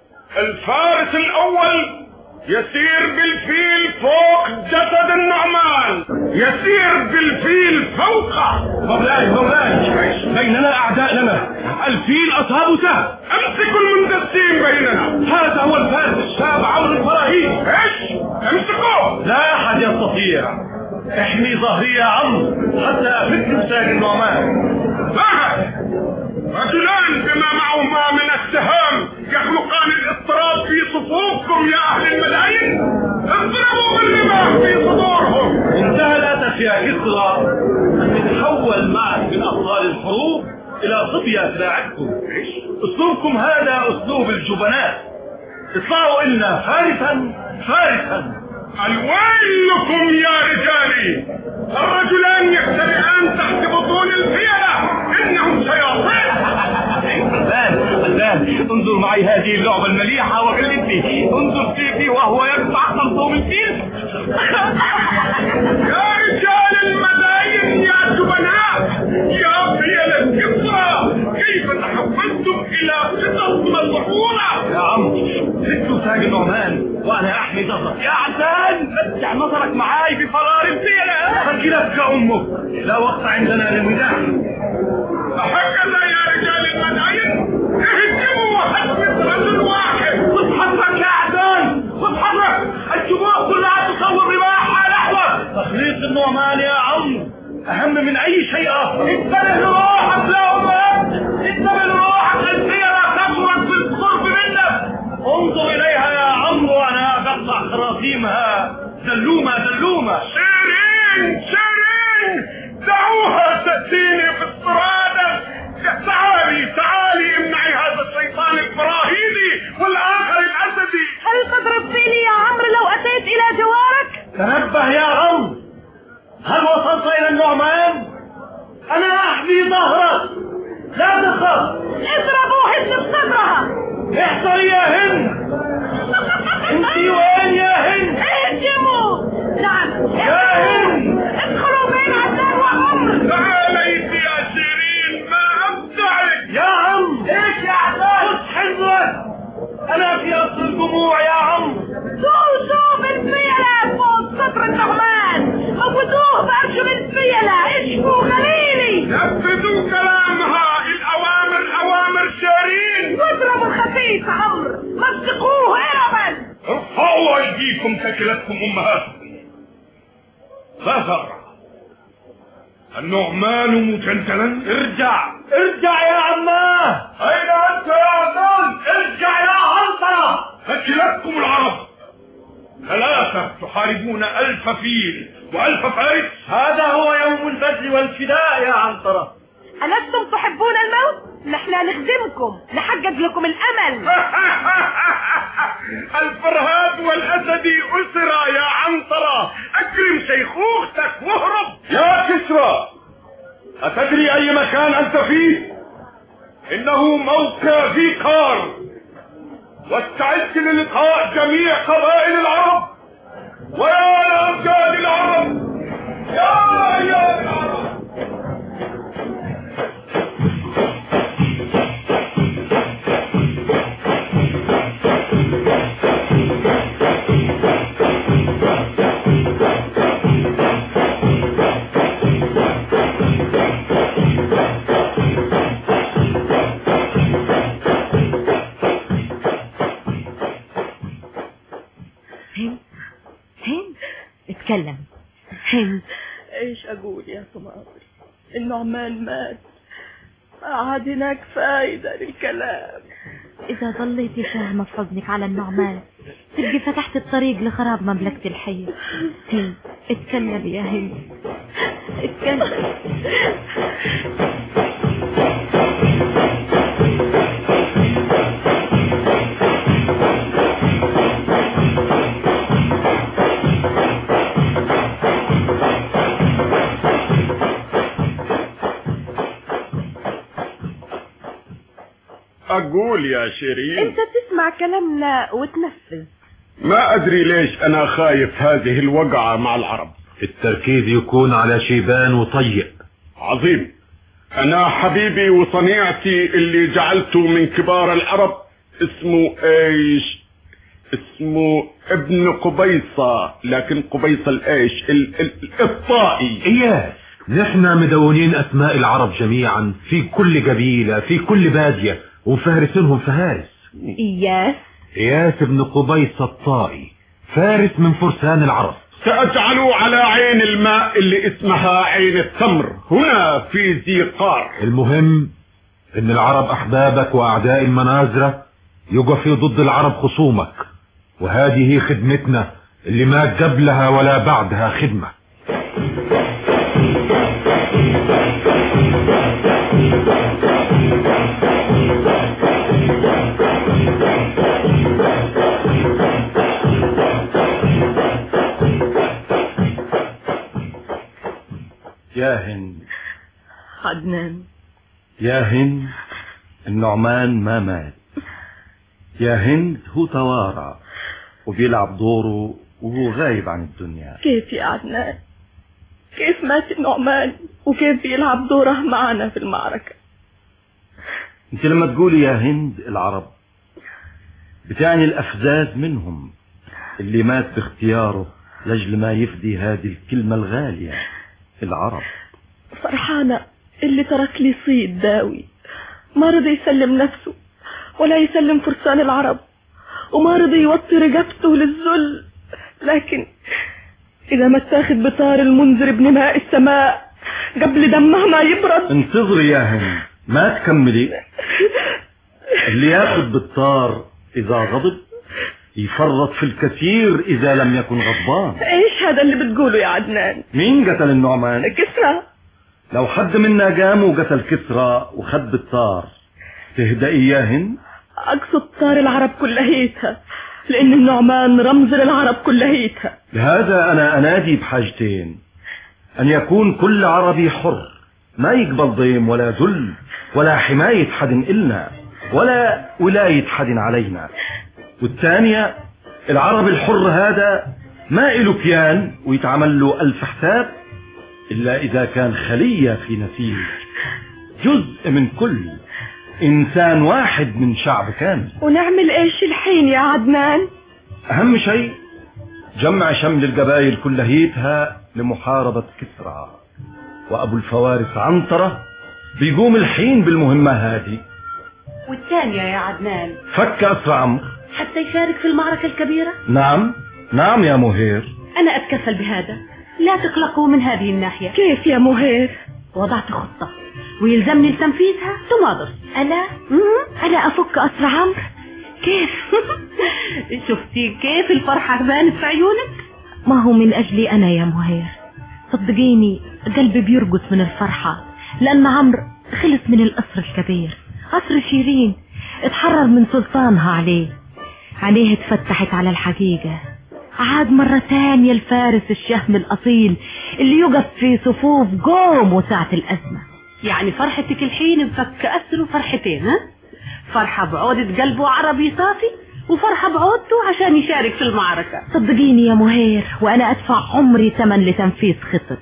الفارس الأول يسير بالفيل فوق جسد النعمان، يسير بالفيل فوقه. مولاي مولاي، بيننا أعداء لنا، الفيل أصاب سهم. امسكوا المندسين بيننا. هذا هو الفارس الشاب عمرو الفراهيدي. ايش؟ امسكوه. لا أحد يستطيع. احمي ظهري يا عمرو حتى أفك مساج النعمان. ظهر رجلان بما معهما من السهام يخلقان الاضطراب في صفوفكم يا أهل المداين. اضربوا بالرماح في صدورهم. انتهى الأسف يا كسرى أن يتحول معك من أبطال الحروب إلى صبية أتباعكم. أسلوبكم هذا أسلوب الجبناء. اطلعوا إلنا فارسا فارسا. الويل لكم يا رجالي، الرجلان يختبئان تحت بطون الفيلة، إنهم شياطين. الآن الآن انظر معي هذه اللعبة المليحة وغلبني. انظر سيفي وهو يقطع خرطوم الفيل. يا رجال المداين يا جبناء، يا فيلة كسرى، كيف تحولتم إلى قطط مطحونة؟ يا عمرو سدوا تاج النعمان وأنا أحمي ظهرك. يا عدنان رجع نظرك معاي بفرار الفيلة. فكلتك أمك، لا وقت عندنا للمزاح. هكذا يا رجال المداين، اهجموا وحسبت رجل واحد. واصحبك يا عدنان واصحبك، الجموع كلها تصور رماحها نحوك. تخليص النعمان يا عمرو أهم من أي شيء آخر. انتبه لروحك يا أمك، انتبه لروحك، الفيلة كثرت بالقرب منك. انظر إليها يا عمرو وأنا أقطع خراطيمها. دلومة دلومة. شيرين شيرين، دعوها تأتيني في الصرادة. تعالي تعالي امنعي هذا الشيطان الفراهيدي والآخر الأسدي. هل تضرب فيني يا عمرو لو أتيت إلى جوارك؟ تنبه يا عمرو، هل وصلت إلى النعمان؟ أنا أحمي ظهرك، لا تخاف. اضربوا هند بصدرها. احصري يا هند. انت وين يا هند؟ اهجموا. نعم يا هند، ادخلوا بين عدنان وعمرو. تعاليت يا شيرين، ما أبدعك. يا عم ايش يا عدنان؟ خذ حذرك، أنا في أصل الجموع يا عم. دوسوا بالفيلة فوق صدر النعمان، موتوه بأرجل الفيلة. اشفوا خليلي. نفذوا كلامها، الأوامر أوامر شيرين. واضربوا الخفيف عمرو، مزقوه إربا. ارفعوا أيديكم تكلتكم أمهاتكم. ظهر النعمان متنتلا. ارجع ارجع يا عماه. أين أنت يا عدنان؟ ارجع يا عنترة. تكلتكم العرب ثلاثة تحاربون ألف فيل وألف فارس. هذا هو يوم البذل والفداء يا عنترة. ألستم تحبون الموت؟ نحن نخدمكم، نحقق لكم الأمل. الفرهاد والأسدي أسرى يا عنترة، أكرم شيخوختك واهرب. يا كسرى، أتدري أي مكان أنت فيه؟ إنه موقع ذي قار، واستعد للقاء جميع قبائل العرب. ويا لأمجاد العرب، يا رجال العرب. اتكلم. هند، ايش اقول يا صماطي؟ النعمان مات، ما عاد هناك فايدة للكلام. اذا ظليتي شاهمة في حزنك على النعمان تبقي فتحت الطريق لخراب مملكة الحي. هند اتكلم يا هند، اتكلم. أقول يا شيرين، انت تسمع كلامنا وتنفذ. ما أدري ليش أنا خايف هذه الوقعة مع العرب. التركيز يكون على شيبان وطيق. عظيم. أنا حبيبي وصنيعتي اللي جعلته من كبار العرب اسمه ايش؟ اسمه ابن قبيصة، لكن قبيصة الايش؟ ال ال الطائي. إياس، نحن مدونين أسماء العرب جميعا في كل قبيلة في كل بادية وفارسينهم فهارس. إياس إياس ابن قبيصة الطائي، فارس من فرسان العرب. سأجعله على عين الماء اللي اسمها عين التمر هنا في ذي قار. المهم ان العرب احبابك واعداء المنازرة يقفوا ضد العرب خصومك، وهذه خدمتنا اللي ما قبلها ولا بعدها خدمة. يا هند عدنان، يا هند، النعمان ما مات. يا هند هو توارى وبيلعب دوره وهو غايب عن الدنيا. كيف يا عدنان؟ كيف مات النعمان وكيف بيلعب دوره معنا في المعركة؟ انت لما تقولي يا هند العرب بتعني الافزاز منهم اللي مات باختياره لاجل ما يفدي هذه الكلمة الغالية، العرب. فرحانة اللي ترك لي صيد داوي، ما رضي يسلم نفسه ولا يسلم فرسان العرب، وما رضي يوطي رقبته للذل. لكن إذا ما اتاخد بطار المنذر ابن ماء السماء قبل دمه ما يبرد. انتظري يا هند، ما تكملي. اللي ياخد بالطار إذا غضب يفرط في الكثير إذا لم يكن غضبان. ايش هذا اللي بتقوله يا عدنان؟ مين قتل النعمان؟ كسرى. لو حد منا قام وقتل كسرى وخد بالطار تهدئي يا هند؟ اقصد طار العرب كلهيتها، لان النعمان رمز للعرب كلهيتها. لهذا انا انادي بحاجتين: ان يكون كل عربي حر، ما يقبل ضيم ولا ذل ولا حماية حد إلنا ولا ولاية حد علينا. والثانية العربي الحر هذا ما إله كيان ويتعمل له ألف حساب إلا إذا كان خلية في نسيج، جزء من كل إنسان واحد من شعب كامل. ونعمل إيش الحين يا عدنان؟ أهم شيء جمع شمل القبائل كلهيتها لمحاربة كسرى، وأبو الفوارس عنترة بيقوم الحين بالمهمة هذه. والثانية يا عدنان فك أسرع عمرو حتى يشارك في المعركة الكبيرة. نعم نعم يا مهير، أنا أتكفل بهذا، لا تقلقوا من هذه الناحية. كيف يا مهير؟ وضعت خطة ويلزمني لتنفيذها ثم أدرس. أنا أنا أفك أسرع عمرو. كيف؟ شفتي كيف الفرحة بانت في عيونك؟ ما هو من أجلي أنا يا مهير، صدقيني قلبي بيرقص من الفرحة، لأن عمرو خلص من القصر الكبير، قصر شيرين اتحرر من سلطانها عليه، عينيه اتفتحت على الحقيقة، عاد مرة تانية الفارس الشهم الأصيل اللي يقف في صفوف قوم وساعة الأزمة. يعني فرحتك الحين بفك أسره فرحتين، ها؟ فرحة بعودة قلبه عربي صافي، وفرحة بعودته عشان يشارك في المعركة. صدقيني يا مهير، وأنا أدفع عمري ثمن لتنفيذ خطتك.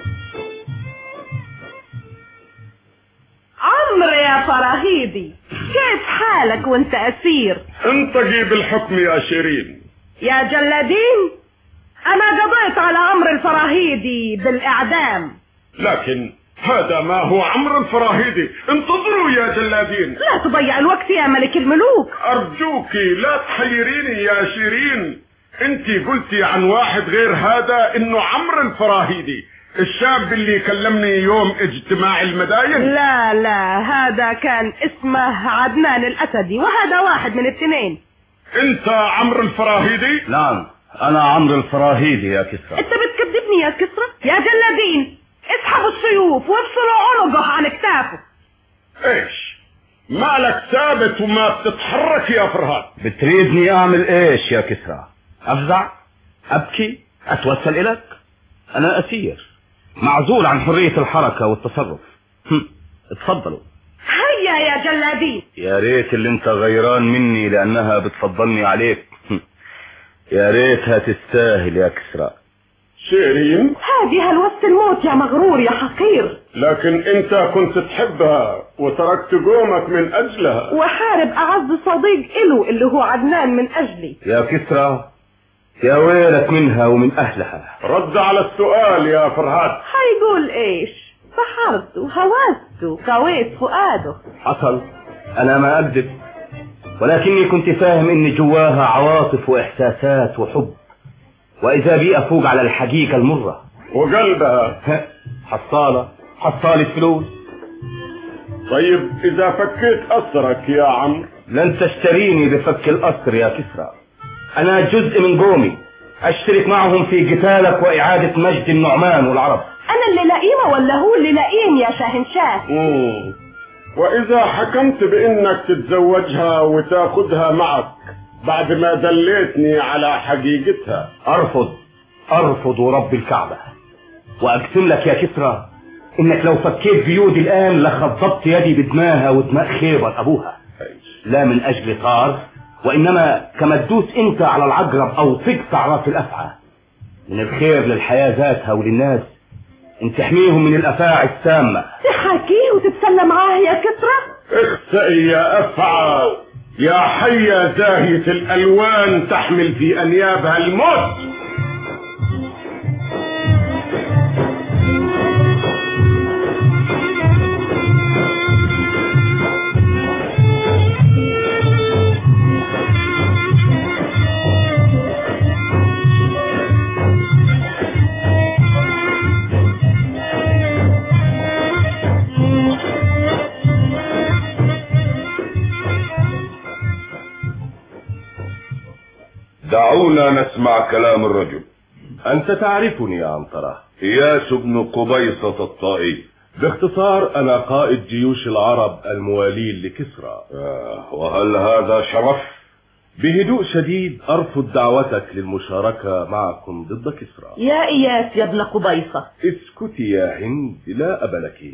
عمرو يا فراهيدي، كيف حالك وانت اسير؟ انطقي بالحكم يا شيرين. يا جلادين، انا قضيت على عمرو الفراهيدي بالاعدام. لكن هذا ما هو عمرو الفراهيدي. انتظروا يا جلادين. لا تضيع الوقت يا ملك الملوك. ارجوكي لا تحيريني يا شيرين. انتي قلتي عن واحد غير هذا انه عمرو الفراهيدي، الشاب اللي كلمني يوم اجتماع المداين. لا لا، هذا كان اسمه عدنان الاسدي، وهذا واحد من الاثنين. انت عمرو الفراهيدي؟ نعم انا عمرو الفراهيدي يا كسرى. انت بتكذبني يا كسرى؟ يا جلادين، اسحبوا السيوف وافصلوا عنقه عن كتافه. ايش مالك ثابت وما بتتحرك يا فرهاد؟ بتريدني اعمل ايش يا كسرى؟ افزع؟ ابكي؟ اتوسل الك؟ انا اسير معزول عن حرية الحركة والتصرف. اتفضلوا. هيا يا جلادين. يا ريت اللي انت غيران مني لانها بتفضلني عليك. يا ريتها تستاهل يا كسرى. شيرين، هذه هلوسة الموت يا مغرور يا حقير. لكن انت كنت تحبها وتركت قومك من اجلها. وحارب اعز صديق له اللي هو عدنان من اجلي. يا كسرى، يا ويلك منها ومن اهلها. رد على السؤال يا فرهاد. هيقول ايش؟ سحرته هوسته كويت فؤاده. حصل، انا ما اكذب، ولكني كنت فاهم ان جواها عواطف واحساسات وحب، واذا بي افوق على الحقيقة المرة. وقلبها حصالة حصالة فلوس. طيب اذا فكيت اسرك يا عمرو؟ لن تشتريني بفك الاسر يا كسرى. انا جزء من قومي، اشترك معهم في قتالك واعادة مجد النعمان والعرب. انا اللي لئيمة ولا هو اللي لئيم يا شاهنشاه؟ مم. واذا حكمت بانك تتزوجها وتاخدها معك بعد ما دليتني على حقيقتها؟ ارفض ارفض ورب الكعبة، واقسم لك يا كسرى انك لو فكيت قيودي الان لخضبت يدي بدماها ودماء خيبر ابوها. لا من اجل طار، وانما كما تدوس انت على العقرب او تقطع راس الافعى. من الخير للحياة ذاتها وللناس ان تحميهم من الافاعي السامة. تحاكيه وتتسلى معاه يا كسرى؟ اخسئي يا افعى يا حية زاهية الالوان تحمل في انيابها الموت. دعونا نسمع كلام الرجل. أنت تعرفني يا عنترة، إياس بن قبيصة الطائي. باختصار أنا قائد جيوش العرب الموالين لكسرى. آه وهل هذا شرف؟ بهدوء شديد أرفض دعوتك للمشاركة معكم ضد كسرى. يا إياس يا ابن قبيصة. اسكتي يا هند، لا أب لك.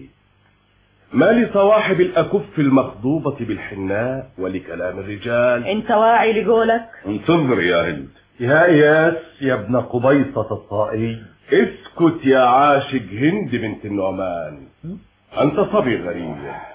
ما لصواحب الأكف المخضوبة بالحناء ولكلام الرجال. انت واعي لقولك؟ انتظر يا هند. يا إياس يا ابن قبيصة الطائي. اسكت يا عاشق هند بنت النعمان، أنت صبي غريب.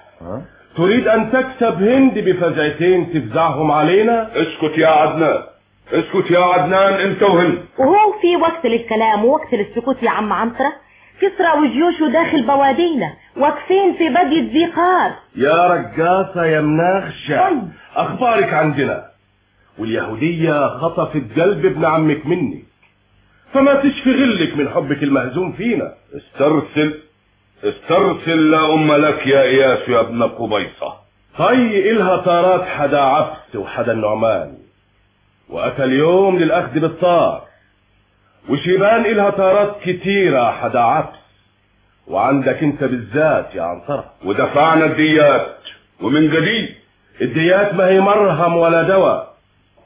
تريد أن تكسب هند بفزعتين تفزعهم علينا؟ اسكت يا عدنان، اسكت يا عدنان انت وهند. وهو في وقت للكلام ووقت للسكوت يا عم عنترة؟ كسرى وجيوشه داخل بوادينا واقفين في بدي الذيقار. يا رقاصة يا مناخشة، أخبارك عندنا. واليهودية خطفت قلب ابن عمك مني، فما تشفي غلك من حبك المهزوم فينا. استرسل استرسل لا أم لك يا إياس يا ابن قبيصة. طي إلها طارات حدا عبس وحدا النعمان، وأتى اليوم للأخذ بالطار. وشيبان إلها طارات كتيرة حدا عبس، وعندك انت بالذات يا عنترة. ودفعنا الديات ومن جديد. الديات ما هي مرهم ولا دواء،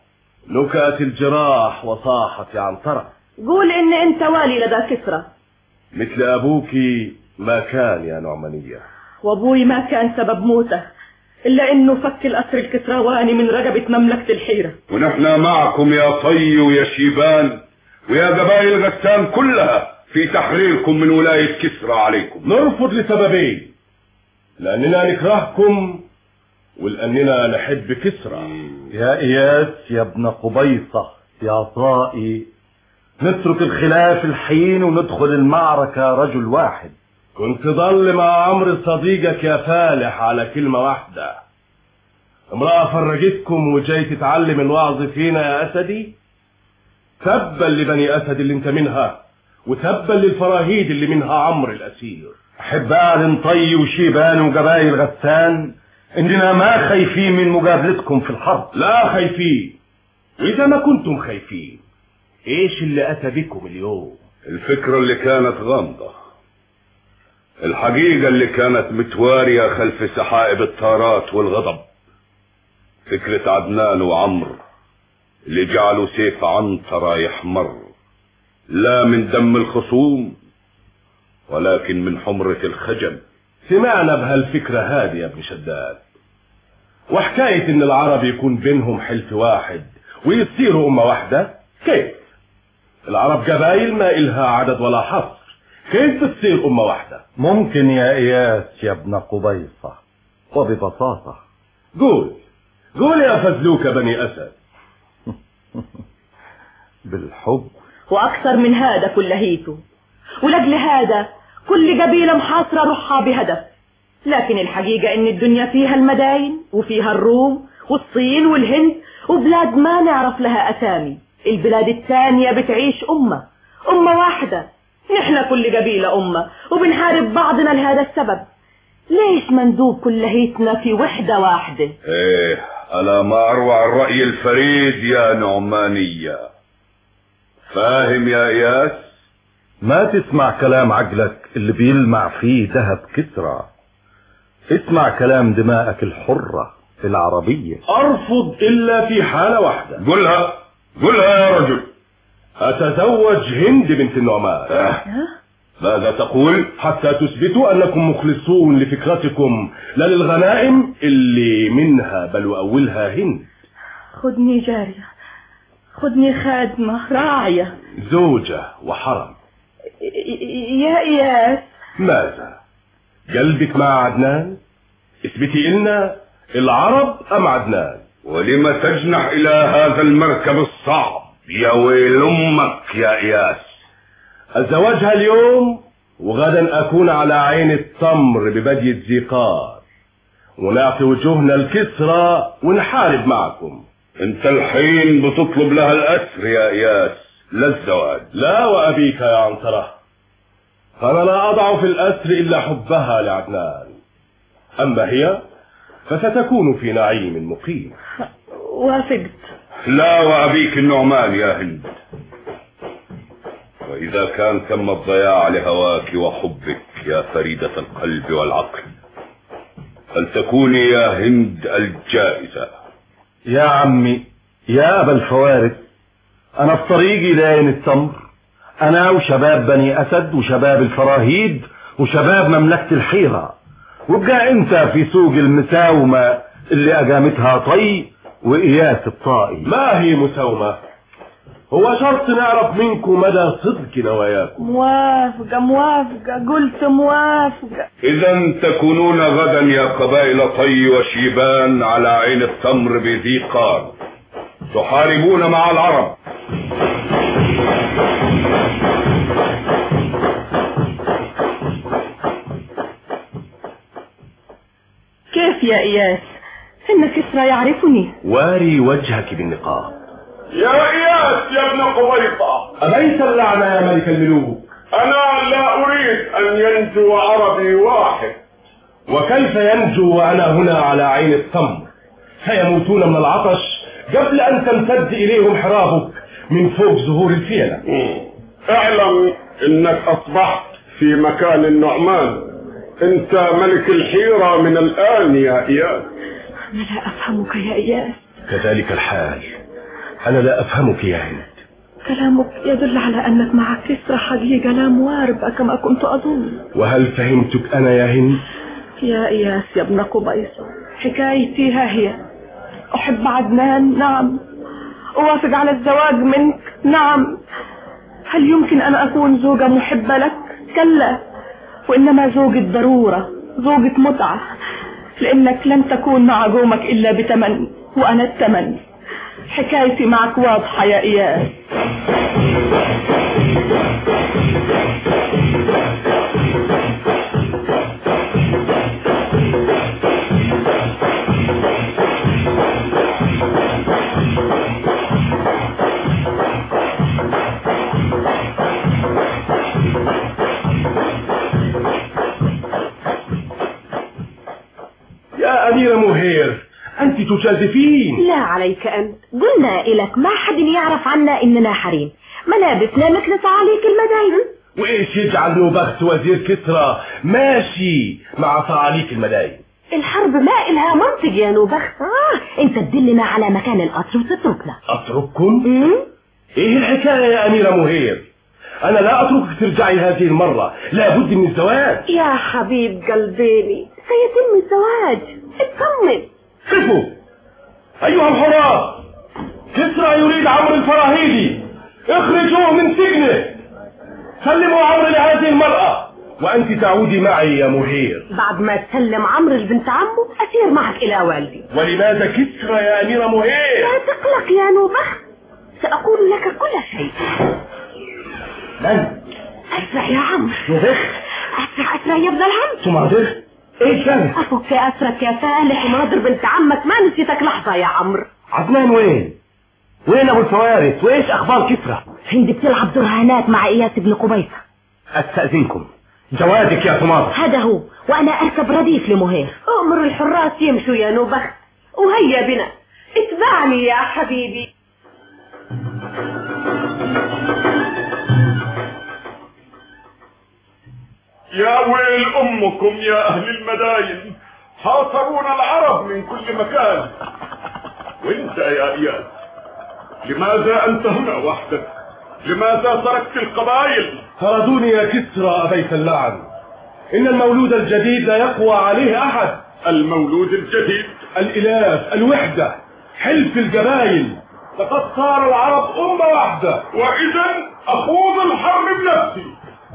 نكأت الجراح وصاحت يا عنترة. قول ان انت والي لدى كسرى مثل ابوكي ما كان يا نعمانية. وابوي ما كان سبب موته الا انه فك الاسر الكسرواني من رقبة مملكة الحيرة. ونحن معكم يا طي ويا شيبان ويا قبائل غسان كلها في تحريركم من ولاية كسرى عليكم. نرفض لسببين، لأننا نكرهكم ولأننا نحب كسرى. يا إياس يا ابن قبيصة يا طائي، نترك الخلاف الحين وندخل المعركة رجل واحد. كنت ضل مع عمرو صديقك يا فالح على كلمة واحدة. امرأة فرجتكم وجاي تتعلم الوعظ فينا يا أسدي؟ تبا لبني أسد اللي انت منها، وتبا للفراهيد اللي منها عمرو الأسير. أحب أعلن طي وشيبان وجبايل غسان إننا ما خايفين من مجابلتكم في الحرب. لا خايفين، وإذا ما كنتم خايفين إيش اللي أتى بكم اليوم؟ الفكرة اللي كانت غامضة، الحقيقة اللي كانت متوارية خلف سحائب الطارات والغضب، فكرة عدنان وعمرو اللي جعلوا سيف عنترة يحمر لا من دم الخصوم ولكن من حمرة الخجل. سمعنا بهالفكرة هذه يا ابن شداد، وحكاية ان العرب يكون بينهم حلف واحد ويصيروا امة واحدة. كيف؟ العرب قبائل ما إلها عدد ولا حصر، كيف تصير امة واحدة؟ ممكن يا إياس يا ابن قبيصة، وببساطة. قول قول يا فزلوك بني أسد. بالحب. واكثر من هذا كلهيته، ولأجل هذا كل قبيلة محاصرة روحها بهدف. لكن الحقيقة ان الدنيا فيها المداين وفيها الروم والصين والهند وبلاد ما نعرف لها اسامي. البلاد الثانية بتعيش امة امة واحدة. نحن كل قبيلة امة وبنحارب بعضنا لهذا السبب. ليش مندوب كلهيتنا في وحدة واحدة؟ ايه، ألا ما أروع الرأي الفريد يا نعمانية. فاهم يا إياس؟ ما تسمع كلام عقلك اللي بيلمع فيه ذهب كسرى، اسمع كلام دماءك الحرة العربية. أرفض إلا في حالة واحدة. قلها قلها يا رجل. أتزوج هند بنت النعمان. أه. ماذا تقول؟ حتى تثبتوا أنكم مخلصون لفكرتكم لا للغنائم اللي منها بل وأولها هند. خدني جارية، خدني خادمة راعية، زوجة وحرم. يا إياس. ماذا؟ قلبك مع عدنان؟ اثبتي لنا العرب أم عدنان؟ ولم تجنح إلى هذا المركب الصعب يا ويل أمك يا إياس؟ أزواجها اليوم وغدا أكون على عين التمر ببدية زيقار، ونعطي وجوهنا الكسرى ونحارب معكم. انت الحين بتطلب لها الأسر يا إياس لا الزواج. لا وأبيك يا عنترة، فأنا لا أضع في الأسر إلا حبها لعدنان، أما هي فستكون في نعيم مقيم. وافقت. لا وأبيك النعمان يا هند. وإذا كان تم الضياع لهواك وحبك يا فريدة القلب والعقل فلتكوني يا هند الجائزة. يا عمي يا أبا الفوارس، أنا في طريقي لعين التمر، أنا وشباب بني أسد وشباب الفراهيد وشباب مملكة الحيرة، وابقى أنت في سوق المساومة اللي أقامتها طي وإياس الطائي. ما هي مساومة؟ هو شرط نعرف منكم مدى صدق نواياكم. موافقة موافقة، قلت موافقة. إذا تكونون غدا يا قبائل طي وشيبان على عين التمر بذي قار، تحاربون مع العرب. كيف يا إياس؟ إن كسرى يعرفني. واري وجهك بالنقاب. يا إياس يا ابن قبيصة، أليس اللعنة يا ملك الملوك؟ أنا لا أريد أن ينجو عربي واحد. وكيف ينجو وأنا هنا على عين التمر؟ سيموتون من العطش قبل أن تمتد إليهم حرابك من فوق زهور الفيلة. اعلم إنك أصبحت في مكان النعمان، أنت ملك الحيرة من الآن يا إياس. أنا لا أفهمك يا إياس. كذلك الحال، أنا لا أفهمك يا هند. كلامك يدل على أنك مع كسرى حقيقة لا مواربة كما كنت أظن. وهل فهمتك أنا يا هند؟ يا إياس يا ابن قبيصة، حكايتي ها هي. أحب عدنان، نعم. أوافق على الزواج منك، نعم. هل يمكن أن أكون زوجة محبة لك؟ كلا، وإنما زوجة ضرورة، زوجة متعة. لأنك لن تكون مع قومك إلا بتمن، وأنا التمن. حكايتي معك واضحة يا إياس. يا أميرة مهير، أنت تجازفين. لا عليك أنت، قلنا إلك ما حد يعرف عنا إننا حريم، ملابسنا مثل صعاليك المداين. وإيش يجعل نوبخت وزير كسرى ماشي مع صعاليك المداين؟ الحرب ما إلها منطق يا نوبخت. آه أنت تدلنا على مكان القصر وتتركنا. أترككم؟ إيه الحكاية يا أميرة مهير؟ أنا لا أتركك ترجعي هذه المرة، لابد من الزواج. يا حبيب قلبيني سيتم الزواج، اطمن. قفوا أيها الحراس، كسرى يريد عمرو الفراهيدي، اخرجوه من سجنه. سلموا عمرو لهذه المرأة، وأنت تعودي معي يا مهير. بعد ما تسلم عمرو لبنت عمه أسير معك إلى والدي. ولماذا كسرى يا أميرة مهير؟ لا تقلق يا نوبخت، سأقول لك كل شيء. من؟ أسرع يا عمرو. نوبخت؟ أسرع أسرع يا ابن العم. تماضر؟ ايش كان؟ أفك أسرك يا فالح، مناظر بنت عمك ما نسيتك لحظة يا عمرو. عدنان وين؟ وين أبو الفوارس؟ وإيش أخبار كسرى؟ هند بتلعب درهانات مع إياس بن قبيصة. أستأذنكم، جوادك يا تماضر. هذا هو، وأنا أركب رديف لمهير. أمر الحراس يمشوا يا نوبخت، وهيا بنا اتبعني يا حبيبي. يا ويل أمكم يا أهل المداين، حاصرونا العرب من كل مكان. وانت يا إياس، لماذا أنت هنا وحدك؟ لماذا تركت القبائل؟ طردوني يا كسرى أبيت اللعن. إن المولود الجديد لا يقوى عليه أحد. المولود الجديد؟ الإلاف، الوحدة، حلف الجبائل. لقد صار العرب أمة واحدة. وإذا أخوض الحرب بنفسي.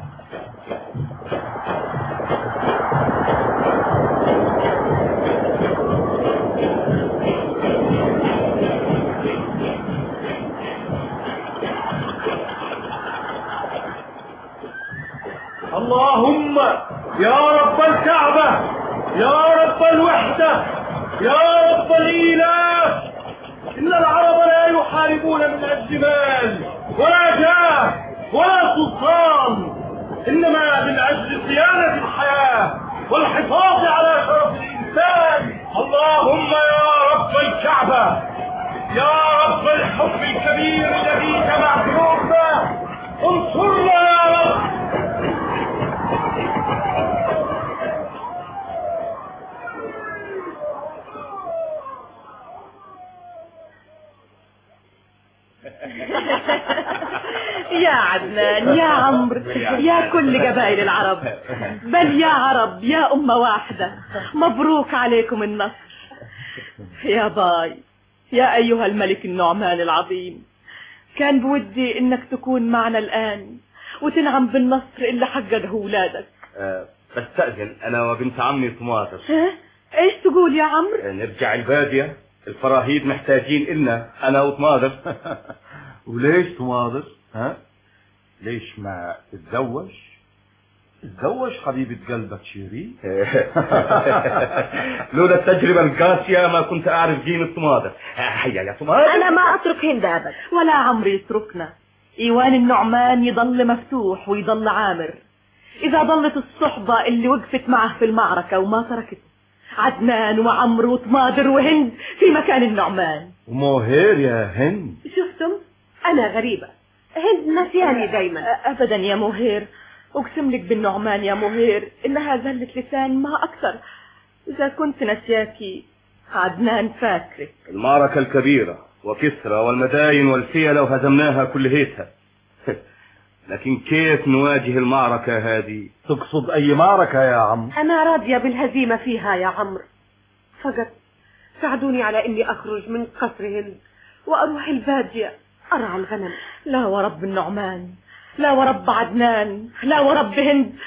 اللهم يا رب الكعبة، يا رب الوحدة، يا رب الإله، إن العرب لا يحاربون من أجل مال ولا جاه ولا سلطان، إنما من أجل صيانة الحياة والحفاظ على شرف الإنسان. اللهم يا رب الكعبة، يا رب الحب الكبير الذي جمع قلوبنا، انصرنا يا رب. يا عدنان، يا عمرو، يا كل قبائل العرب، بل يا عرب، يا أمة واحدة، مبروك عليكم النصر. يا باي، يا أيها الملك النعمان العظيم، كان بودي إنك تكون معنا الآن وتنعم بالنصر اللي حققه أولادك. أه بستأذن أنا وبنت عمي طماطر. ها؟ إيش تقول يا عمرو؟ أه نرجع البادية، الفراهيد محتاجين إلنا أنا وطماطر. وليش طماطر؟ ها؟ ليش ما تتزوج؟ تتزوج حبيبة قلبك شيرين. لولا التجربة القاسية ما كنت أعرف قيمة طماطر. هيا يا طماطر. أنا ما أترك هند أبدا، ولا عمرو يتركنا. إيوان النعمان يضل مفتوح ويضل عامر، إذا ضلت الصحبة اللي وقفت معه في المعركة وما تركته. عدنان وعمرو وطماطر وهند في مكان النعمان. وموهير يا هند. شفتم؟ أنا غريبة، هند نسياني دايما. أبدا يا موهير، أقسم لك بالنعمان يا موهير إنها زلة لسان ما أكثر. إذا كنت نسياكي عدنان فاكرك. المعركة الكبيرة وكسرى والمداين والفيلة وهزمناها كل هيتها. لكن كيف نواجه المعركة هذه؟ تقصد أي معركة يا عم؟ أنا راضية بالهزيمة فيها يا عمرو، فقط ساعدوني على إني أخرج من قصر هند وأروح البادية أرعى الغنم. لا ورب النعمان، لا ورب عدنان، لا ورب هند،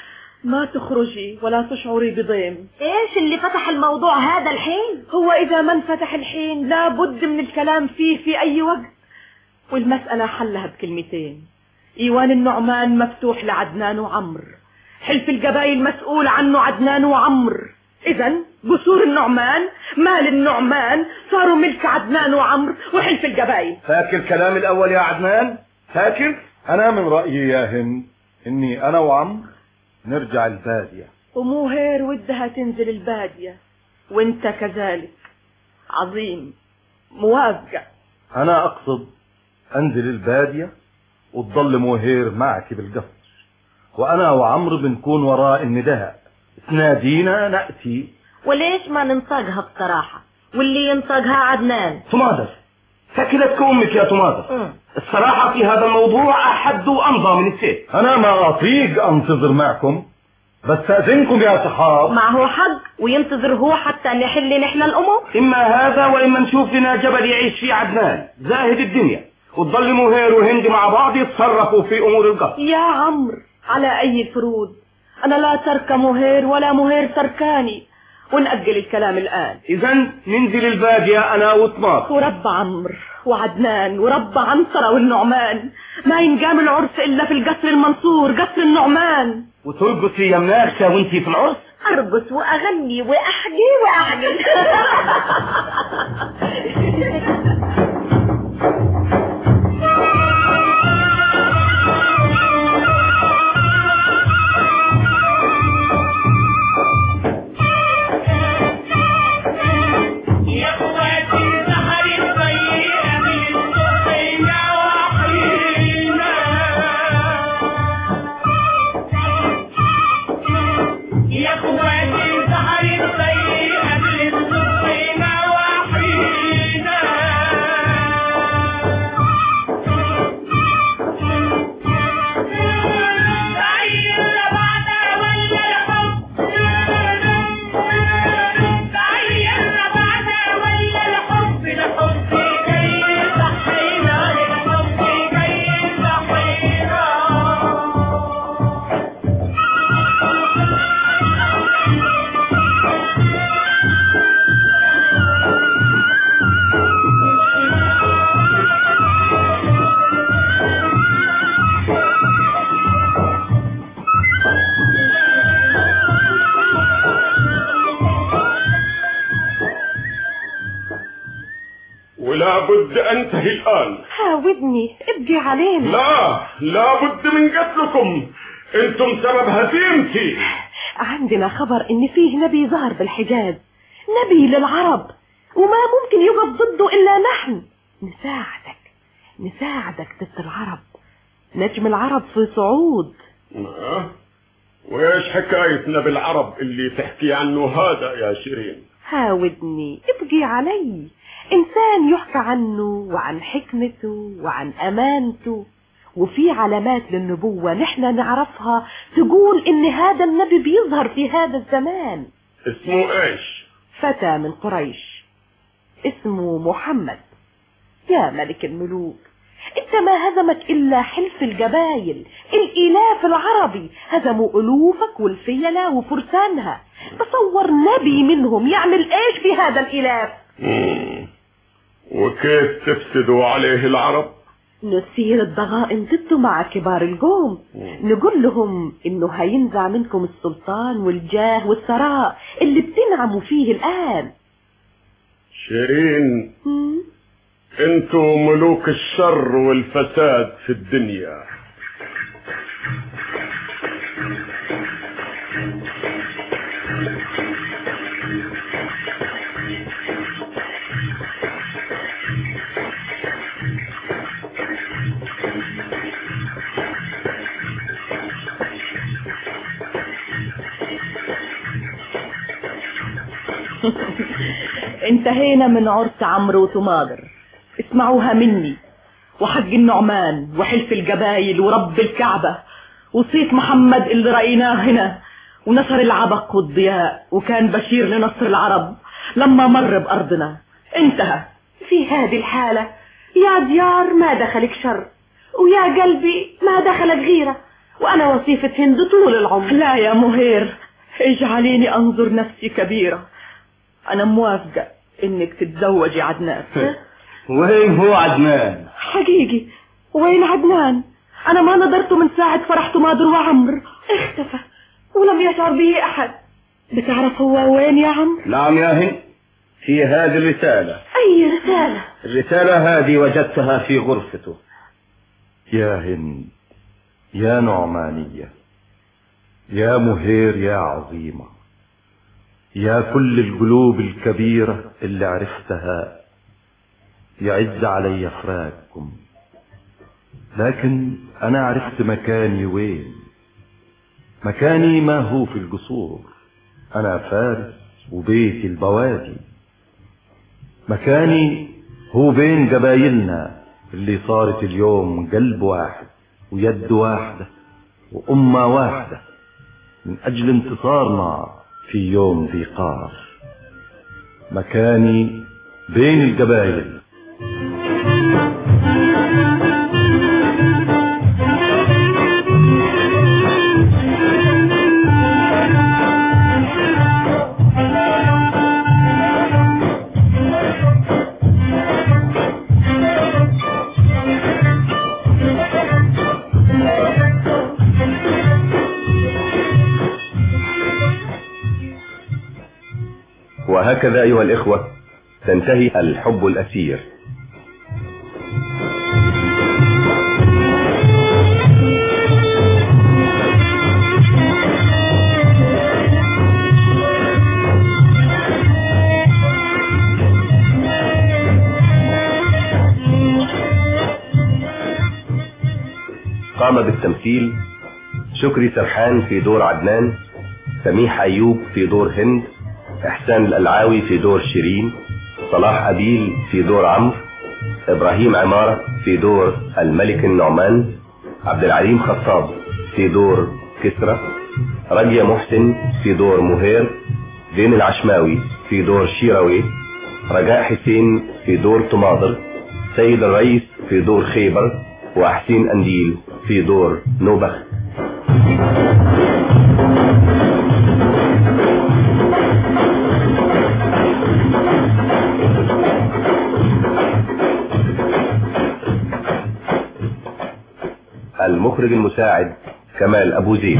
ما تخرجي ولا تشعري بضيم. ايش اللي فتح الموضوع هذا الحين؟ هو اذا ما انفتح الحين لابد من الكلام فيه في اي وقت، والمسألة حلها بكلمتين. ايوان النعمان مفتوح لعدنان وعمر، حلف القبائل مسؤول عنه عدنان وعمر، اذا قصور النعمان مال النعمان صاروا ملك عدنان وعمر وحلف القبائل. فاكر كلام الاول يا عدنان؟ فاكر؟ انا من رأيي يا هند اني انا وعمر نرجع البادية. وموهير ودها تنزل البادية وانت كذلك. عظيم، موافقة. انا اقصد انزل البادية وتضل موهير معك بالقصر، وانا وعمر بنكون وراء النداء، تنادينا نأتي. وليش ما ننطقها بصراحة واللي ينطقها عدنان؟ تماضر، سكنتك امك يا تماضر. الصراحة في هذا الموضوع احد وامضى من السيف. انا ما اطيق انتظر معكم، بس اذنكم يا صحاب. معه حق وينتظر هو حتى نحل نحن الامور. اما هذا واما نشوف لنا جبل يعيش فيه عدنان زاهد الدنيا، وتضل مهير وهند مع بعض يتصرفوا في امور القصر. يا عمر على اي الفروض؟ انا لا ترك مهير ولا مهير تركاني، ونأجل الكلام الان. اذا ننزل البادية انا وطماط ورب عمر وعدنان ورب عنصرة والنعمان، ما ينقام العرس الا في القصر المنصور، قصر النعمان. وترقصي يا مناخشة وانتي في العرس؟ ارقص واغني واحكي واحكي. لابد انتهي الان. هاودني ابقي علينا. لا لابد من قتلكم، انتم سبب هزيمتي. عندنا خبر ان فيه نبي ظهر بالحجاز، نبي للعرب، وما ممكن يقف ضده الا نحن. نساعدك نساعدك ضد العرب، نجم العرب في صعود. أه؟ وايش حكاية نبي العرب اللي تحكي عنه هذا يا شيرين؟ هاودني ابقي علي. انسان يحكى عنه وعن حكمته وعن امانته، وفي علامات للنبوة نحن نعرفها تقول ان هذا النبي بيظهر في هذا الزمان. اسمه ايش؟ فتى من قريش اسمه محمد. يا ملك الملوك، انت ما هزمك الا حلف القبائل، الالاف العربي هزموا الوفك والفيلة وفرسانها. تصور نبي منهم يعمل ايش في هذا الالاف؟ مم. وكيف تفسدوا عليه العرب؟ نسير الضغائن ضده مع كبار القوم، نقول لهم انه هينزع منكم السلطان والجاه والثراء اللي بتنعموا فيه الان. شيرين، انتوا ملوك الشر والفساد في الدنيا. انتهينا من عرس عمرو وتماضر، اسمعوها مني، وحق النعمان وحلف القبايل ورب الكعبة وصيت محمد اللي رأيناه هنا، ونشر العبق والضياء وكان بشير لنصر العرب لما مر بأرضنا. انتهى. في هذه الحالة يا ديار ما دخلك شر، ويا قلبي ما دخلك غيرة، وانا وصيفة هند طول العمر. لا يا مهير، اجعليني انظر نفسي كبيرة. انا موافقة انك تتزوجي عدنان. وين هو عدنان؟ حقيقي وين عدنان؟ انا ما نظرته من ساعة فرحته مع دروع عمرو، اختفى ولم يشعر به احد. بتعرف هو وين يا عمرو؟ نعم يا هند، في هذه الرسالة. اي رسالة؟ الرسالة هذه وجدتها في غرفته. يا هند، يا نعمانية، يا مهير، يا عظيمة، يا كل القلوب الكبيرة اللي عرفتها، يعز علي فراقكم، لكن أنا عرفت مكاني وين. مكاني ما هو في القصور، أنا فارس وبيتي البوادي. مكاني هو بين قبايلنا اللي صارت اليوم قلب واحد ويد واحدة وأمة واحدة من أجل انتصارنا في يوم ذي قار. مكاني بين القبائل. وهكذا أيها الإخوة تنتهي الحب الأسير. قام بالتمثيل شكري سرحان في دور عدنان، سميح أيوب في دور هند، إحسان الألعاوي في دور شيرين، صلاح أبيل في دور عمرو، إبراهيم عمارة في دور الملك النعمان، عبد العليم خطاب في دور كسرى، رجية محسن في دور مهير، زين العشماوي في دور شيروي، رجاء حسين في دور تماضر، سيد الرئيس في دور خيبر، وحسين أنديل في دور نوبخ. المخرج المساعد كمال أبو زيد.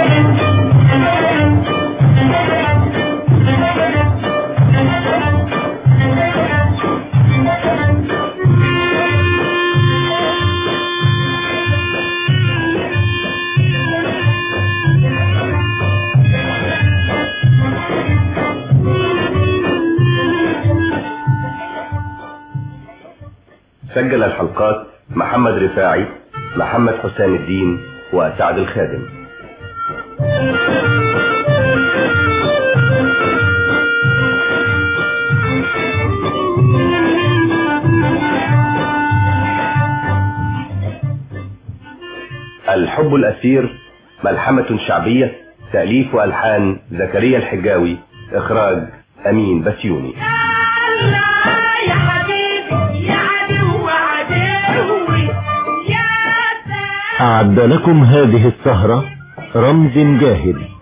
سجل الحلقات محمد رفاعي، محمد حسام الدين، وسعد الخادم. الحب الأسير ملحمة شعبية، تأليف وألحان زكريا الحجاوي، إخراج أمين بسيوني. أعد لكم هذه السهرة رمز جاهد.